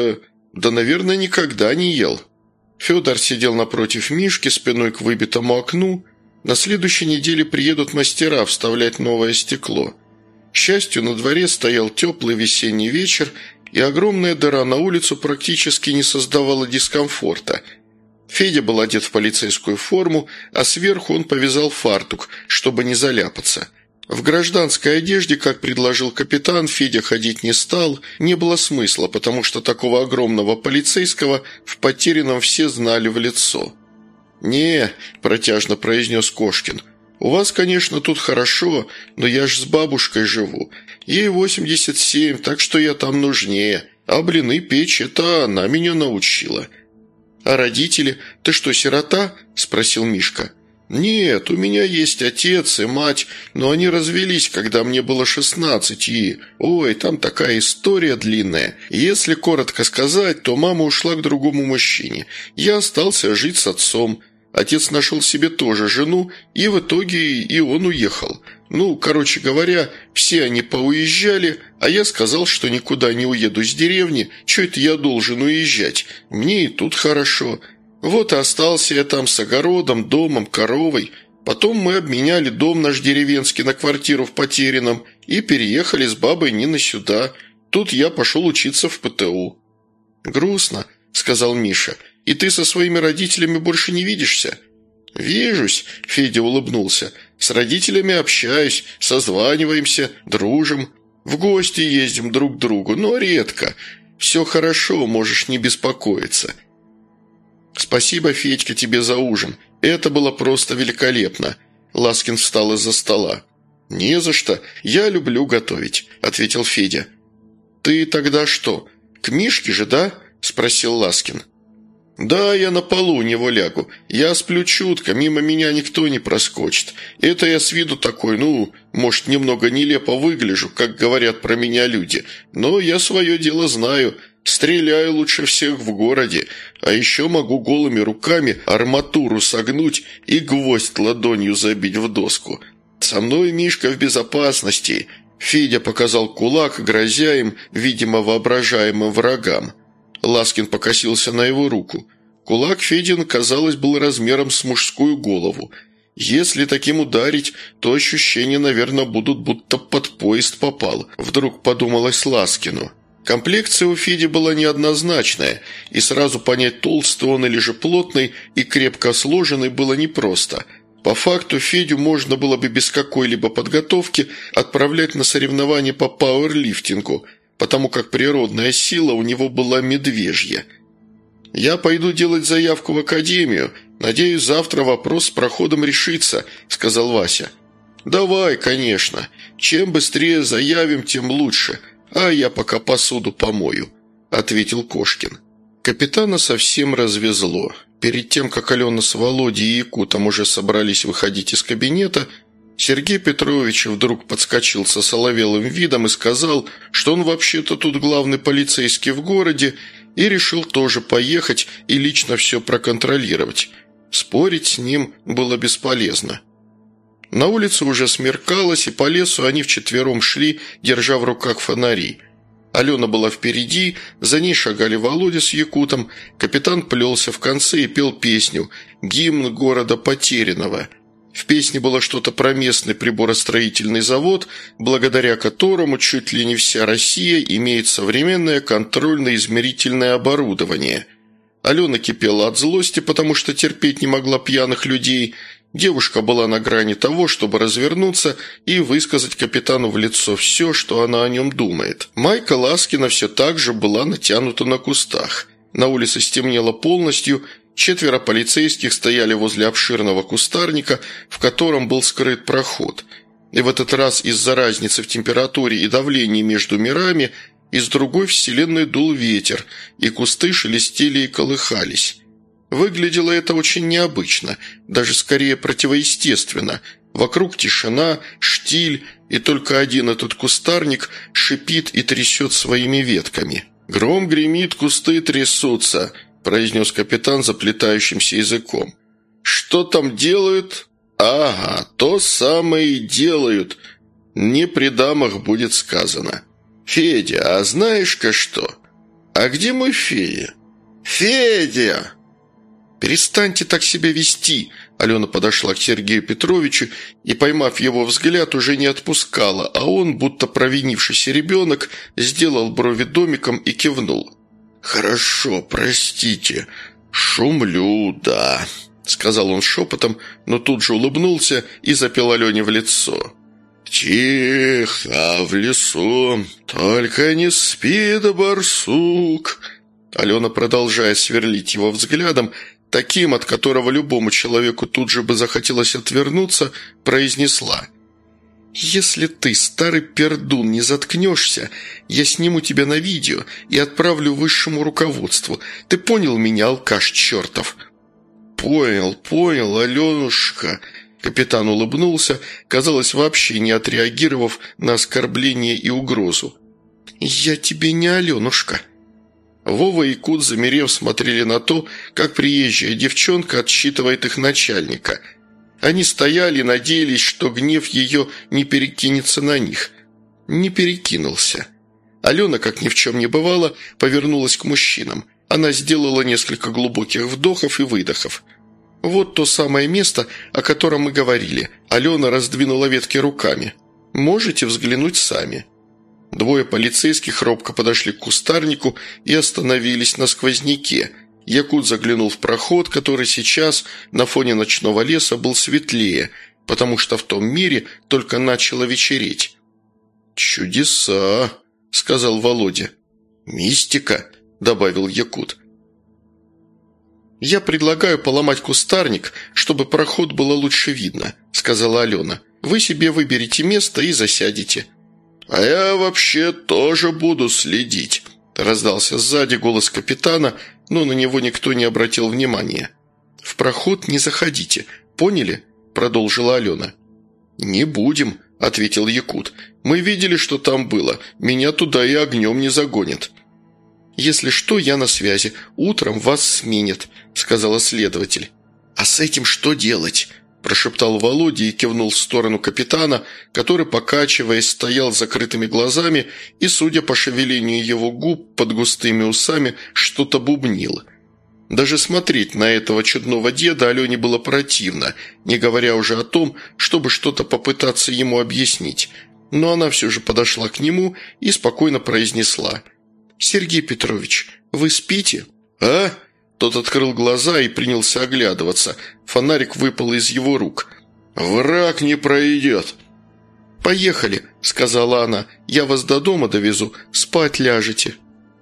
да, наверное, никогда не ел». Федор сидел напротив Мишки, спиной к выбитому окну. На следующей неделе приедут мастера вставлять новое стекло. К счастью, на дворе стоял теплый весенний вечер, и огромная дыра на улицу практически не создавала дискомфорта. Федя был одет в полицейскую форму, а сверху он повязал фартук, чтобы не заляпаться. В гражданской одежде, как предложил капитан, Федя ходить не стал, не было смысла, потому что такого огромного полицейского в Потерином все знали в лицо. «Не», – протяжно произнес Кошкин, – «у вас, конечно, тут хорошо, но я ж с бабушкой живу. Ей 87, так что я там нужнее, а блины печь – это она меня научила». «А родители? Ты что, сирота?» – спросил Мишка. «Нет, у меня есть отец и мать, но они развелись, когда мне было 16, и... Ой, там такая история длинная. Если коротко сказать, то мама ушла к другому мужчине. Я остался жить с отцом. Отец нашел себе тоже жену, и в итоге и он уехал. Ну, короче говоря, все они поуезжали, а я сказал, что никуда не уеду с деревни, что это я должен уезжать. Мне и тут хорошо». Вот и остался я там с огородом, домом, коровой. Потом мы обменяли дом наш деревенский на квартиру в Потерином и переехали с бабой Ниной сюда. Тут я пошел учиться в ПТУ». «Грустно», – сказал Миша. «И ты со своими родителями больше не видишься?» «Вижусь», – Федя улыбнулся. «С родителями общаюсь, созваниваемся, дружим. В гости ездим друг к другу, но редко. Все хорошо, можешь не беспокоиться». «Спасибо, Федька, тебе за ужин. Это было просто великолепно». Ласкин встал из-за стола. «Не за что. Я люблю готовить», – ответил Федя. «Ты тогда что, к Мишке же, да?» – спросил Ласкин. «Да, я на полу у него лягу. Я сплю чутко, мимо меня никто не проскочит. Это я с виду такой, может, немного нелепо выгляжу, как говорят про меня люди. Но я свое дело знаю. Стреляю лучше всех в городе, а еще могу голыми руками арматуру согнуть и гвоздь ладонью забить в доску. Со мной Мишка в безопасности». Федя показал кулак, грозя им, видимо, воображаемым врагам. Ласкин покосился на его руку. Кулак Федин, казалось, был размером с мужскую голову. Если таким ударить, то ощущения, наверное, будут, будто под поезд попал. Вдруг подумалось Ласкину. Комплекция у Феди была неоднозначная, и сразу понять, толстый он или же плотный и крепко сложенный, было непросто. По факту Федю можно было бы без какой-либо подготовки отправлять на соревнования по пауэрлифтингу, потому как природная сила у него была медвежья. «Я пойду делать заявку в академию. Надеюсь, завтра вопрос с проходом решится», – сказал Вася. «Давай, конечно. Чем быстрее заявим, тем лучше. А я пока посуду помою», – ответил Кошкин. Капитана совсем развезло. Перед тем, как Алена с Володей и Якутом уже собрались выходить из кабинета, Сергей Петрович вдруг подскочил со соловелым видом и сказал, что он вообще-то тут главный полицейский в городе и решил тоже поехать и лично все проконтролировать. Спорить с ним было бесполезно. На улице уже смеркалось, и по лесу они вчетвером шли, держа в руках фонари. Алена была впереди, за ней шагали Володя с Якутом, капитан плелся в конце и пел песню «Гимн города Потериного». В песне было что-то про местный приборостроительный завод, благодаря которому чуть ли не вся Россия имеет современное контрольно-измерительное оборудование. Алена кипела от злости, потому что терпеть не могла пьяных людей. Девушка была на грани того, чтобы развернуться и высказать капитану в лицо все, что она о нем думает. Майка Ласкина все так же была натянута на кустах. На улице стемнело полностью, 4 полицейских стояли возле обширного кустарника, в котором был скрыт проход. И в этот раз из-за разницы в температуре и давлении между мирами из другой вселенной дул ветер, и кусты шелестели и колыхались. Выглядело это очень необычно, даже скорее противоестественно. Вокруг тишина, штиль, и только один этот кустарник шипит и трясет своими ветками. «Гром гремит, кусты трясутся», – произнес капитан заплетающимся языком. «Что там делают?» «Ага, то самое и делают. Не при дамах будет сказано. Федя, а знаешь-ка что? А где мой Федя?» «Федя!» «Перестаньте так себя вести!» Алена подошла к Сергею Петровичу и, поймав его взгляд, уже не отпускала, а он, будто провинившийся ребенок, сделал брови домиком и кивнул. «Хорошо, простите. Шумлю, да», — сказал он шепотом, но тут же улыбнулся и запел Алене в лицо. «Тихо в лесу, только не спи, да барсук». Алена, продолжая сверлить его взглядом, таким, от которого любому человеку тут же бы захотелось отвернуться, произнесла: «Если ты, старый пердун, не заткнешься, я сниму тебя на видео и отправлю высшему руководству. Ты понял меня, алкаш чертов?» «Понял, Аленушка». Капитан улыбнулся, казалось, вообще не отреагировав на оскорбление и угрозу. «Я тебе не Аленушка». Вова и Кут, замерев, смотрели на то, как приезжая девчонка отсчитывает их начальника. Они стояли и надеялись, что гнев ее не перекинется на них. Не перекинулся. Алена, как ни в чем не бывало, повернулась к мужчинам. Она сделала несколько глубоких вдохов и выдохов. «Вот то самое место, о котором мы говорили». Алена раздвинула ветки руками. «Можете взглянуть сами». 2 полицейских робко подошли к кустарнику и остановились на сквозняке. Якут заглянул в проход, который сейчас на фоне ночного леса был светлее, потому что в том мире только начало вечереть. «Чудеса», — сказал Володя. «Мистика», — добавил Якут. «Я предлагаю поломать кустарник, чтобы проход было лучше видно», — сказала Алена. «Вы себе выберете место и засядете». «А я вообще тоже буду следить», – раздался сзади голос капитана, но на него никто не обратил внимания. «В проход не заходите, поняли?» – продолжила Алена. «Не будем», – ответил Якут. «Мы видели, что там было. Меня туда и огнем не загонят». «Если что, я на связи. Утром вас сменят», – сказала следователь. «А с этим что делать?» – прошептал Володя и кивнул в сторону капитана, который, покачиваясь, стоял с закрытыми глазами и, судя по шевелению его губ под густыми усами, что-то бубнил. Даже смотреть на этого чудного деда Алене было противно, не говоря уже о том, чтобы что-то попытаться ему объяснить. Но она все же подошла к нему и спокойно произнесла: «Сергей Петрович, вы спите?» «А?» Тот открыл глаза и принялся оглядываться. Фонарик выпал из его рук. «Враг не пройдет!» «Поехали», — сказала она. «Я вас до дома довезу. Спать ляжете».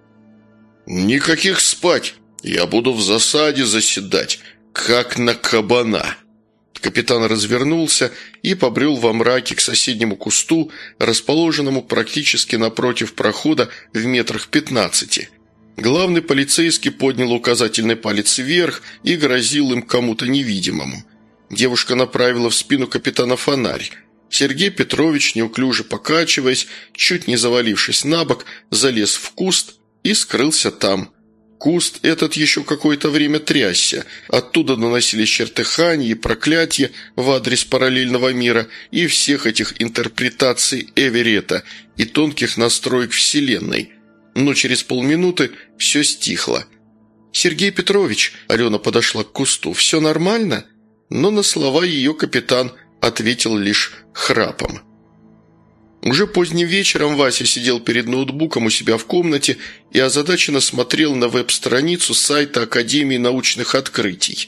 «Никаких спать! Я буду в засаде заседать, как на кабана!» Капитан развернулся и побрел во мраке к соседнему кусту, расположенному практически напротив прохода в метрах 15. Главный полицейский поднял указательный палец вверх и грозил им кому-то невидимому. Девушка направила в спину капитана фонарь. Сергей Петрович, неуклюже покачиваясь, чуть не завалившись на бок, залез в куст и скрылся там. Куст этот еще какое-то время трясся. Оттуда доносились чертыхания и проклятия в адрес параллельного мира и всех этих интерпретаций Эверетта и тонких настроек Вселенной. Но через полминуты все стихло. «Сергей Петрович», — Алена подошла к кусту, — «все нормально?» Но на слова ее капитан ответил лишь храпом. Уже поздним вечером Вася сидел перед ноутбуком у себя в комнате и озадаченно смотрел на веб-страницу сайта Академии научных открытий.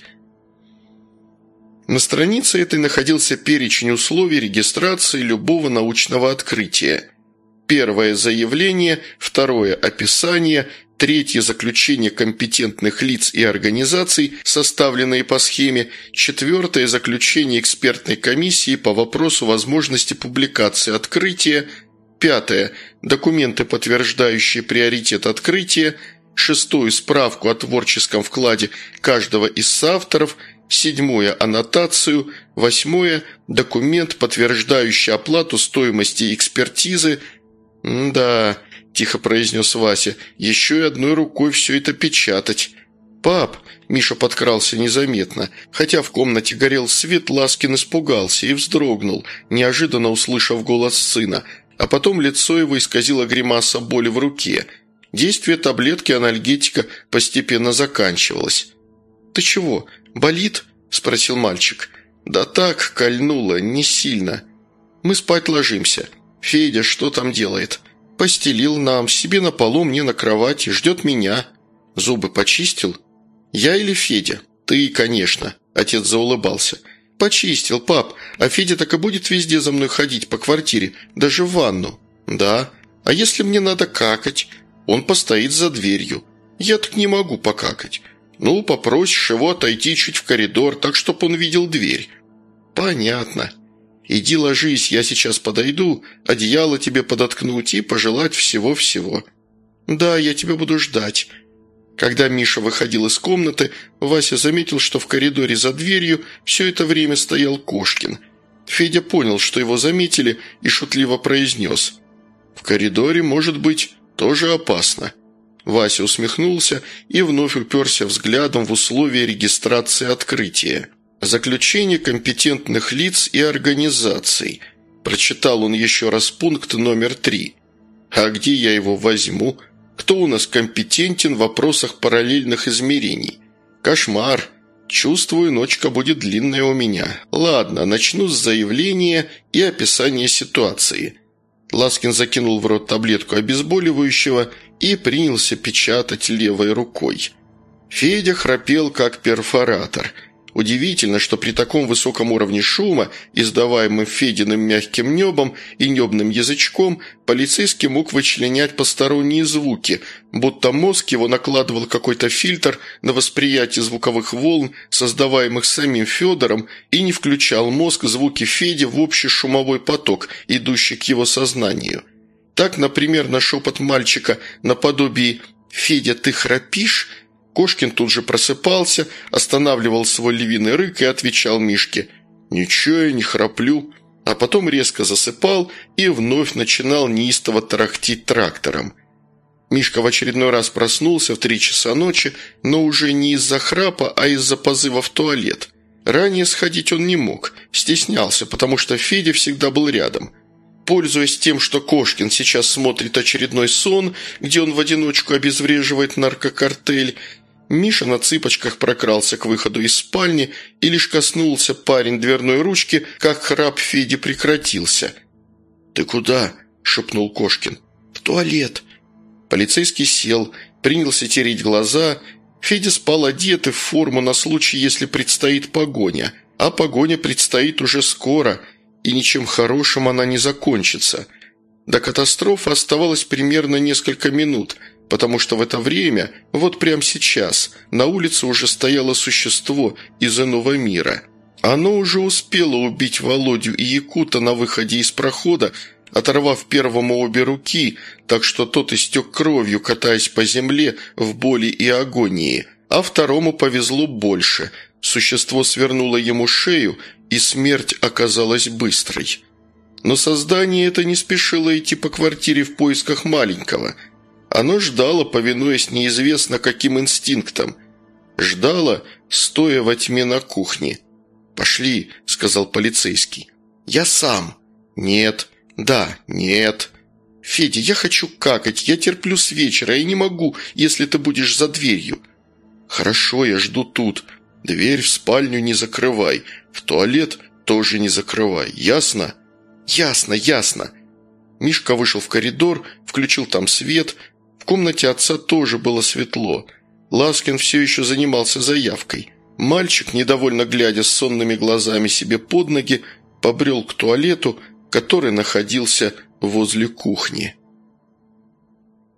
На странице этой находился перечень условий регистрации любого научного открытия. Первое – заявление, второе – описание, 3. Заключение компетентных лиц и организаций, составленные по схеме. 4. Заключение экспертной комиссии по вопросу возможности публикации открытия. 5. Документы, подтверждающие приоритет открытия. 6. Справку о творческом вкладе каждого из соавторов. 7. Аннотацию. 8. Документ, подтверждающий оплату стоимости экспертизы. «Да», – тихо произнес Вася, – «еще и одной рукой все это печатать». «Пап», – Миша подкрался незаметно, хотя в комнате горел свет, Ласкин испугался и вздрогнул, неожиданно услышав голос сына, а потом лицо его исказило гримаса боли в руке. Действие таблетки анальгетика постепенно заканчивалось. «Ты чего, болит?» – спросил мальчик. «Да так, кольнуло, не сильно. Мы спать ложимся. Федя что там делает?» «Постелил нам, себе на полу, мне на кровати, ждет меня». «Зубы почистил?» «Я или Федя?» «Ты, конечно», – отец заулыбался. «Почистил, пап, а Федя так и будет везде за мной ходить по квартире, даже в ванну». «Да. А если мне надо какать?» «Он постоит за дверью». «Я так не могу покакать». «Ну, попросишь его отойти чуть в коридор, так, чтоб он видел дверь». «Понятно. Иди ложись, я сейчас подойду, одеяло тебе подоткнуть и пожелать всего-всего». «Да, я тебя буду ждать». Когда Миша выходил из комнаты, Вася заметил, что в коридоре за дверью все это время стоял Кошкин. Федя понял, что его заметили, и шутливо произнес: «В коридоре, может быть, тоже опасно». Вася усмехнулся и вновь уперся взглядом в условия регистрации открытия. «Заключение компетентных лиц и организаций». Прочитал он еще раз пункт номер 3. «А где я его возьму? Кто у нас компетентен в вопросах параллельных измерений? Кошмар. Чувствую, ночка будет длинная у меня. Ладно, начну с заявления и описания ситуации». Ласкин закинул в рот таблетку обезболивающего и принялся печатать левой рукой. Федя храпел, как перфоратор. Удивительно, что при таком высоком уровне шума, издаваемым Фединым мягким небом и небным язычком, полицейский мог вычленять посторонние звуки, будто мозг его накладывал какой-то фильтр на восприятие звуковых волн, создаваемых самим Федором, и не включал мозг звуки Феди в общий шумовой поток, идущий к его сознанию. Так, например, на шепот мальчика наподобие «Федя, ты храпишь?» Кошкин тут же просыпался, останавливал свой львиный рык и отвечал Мишке: «Ничего, я не храплю», а потом резко засыпал и вновь начинал неистово тарахтеть трактором. Мишка в очередной раз проснулся в 3 часа ночи, но уже не из-за храпа, а из-за позыва в туалет. Ранее сходить он не мог, стеснялся, потому что Федя всегда был рядом. Пользуясь тем, что Кошкин сейчас смотрит очередной сон, где он в одиночку обезвреживает наркокартель, Миша на цыпочках прокрался к выходу из спальни и лишь коснулся парень дверной ручки, как храп Феди прекратился. «Ты куда?» – шепнул Кошкин. «В туалет». Полицейский сел, принялся тереть глаза. Федя спал одетый в форму на случай, если предстоит погоня. А погоня предстоит уже скоро, и ничем хорошим она не закончится. До катастрофы оставалось примерно несколько минут – потому что в это время, вот прямо сейчас, на улице уже стояло существо из иного мира. Оно уже успело убить Володю и Якута на выходе из прохода, оторвав первому обе руки, так что тот истек кровью, катаясь по земле в боли и агонии, а второму повезло больше. Существо свернуло ему шею, и смерть оказалась быстрой. Но создание это не спешило идти по квартире в поисках маленького – оно ждало, повинуясь неизвестно каким инстинктам. Ждало, стоя во тьме на кухне. «Пошли», — сказал полицейский. «Я сам». «Нет». «Да». «Нет». «Федя, я хочу какать, я терплю с вечера, я не могу, если ты будешь за дверью». «Хорошо, я жду тут. Дверь в спальню не закрывай, в туалет тоже не закрывай. Ясно?» «Ясно, ясно». Мишка вышел в коридор, включил там свет. В комнате отца тоже было светло. Ласкин все еще занимался заявкой. Мальчик, недовольно глядя сонными глазами себе под ноги, побрел к туалету, который находился возле кухни.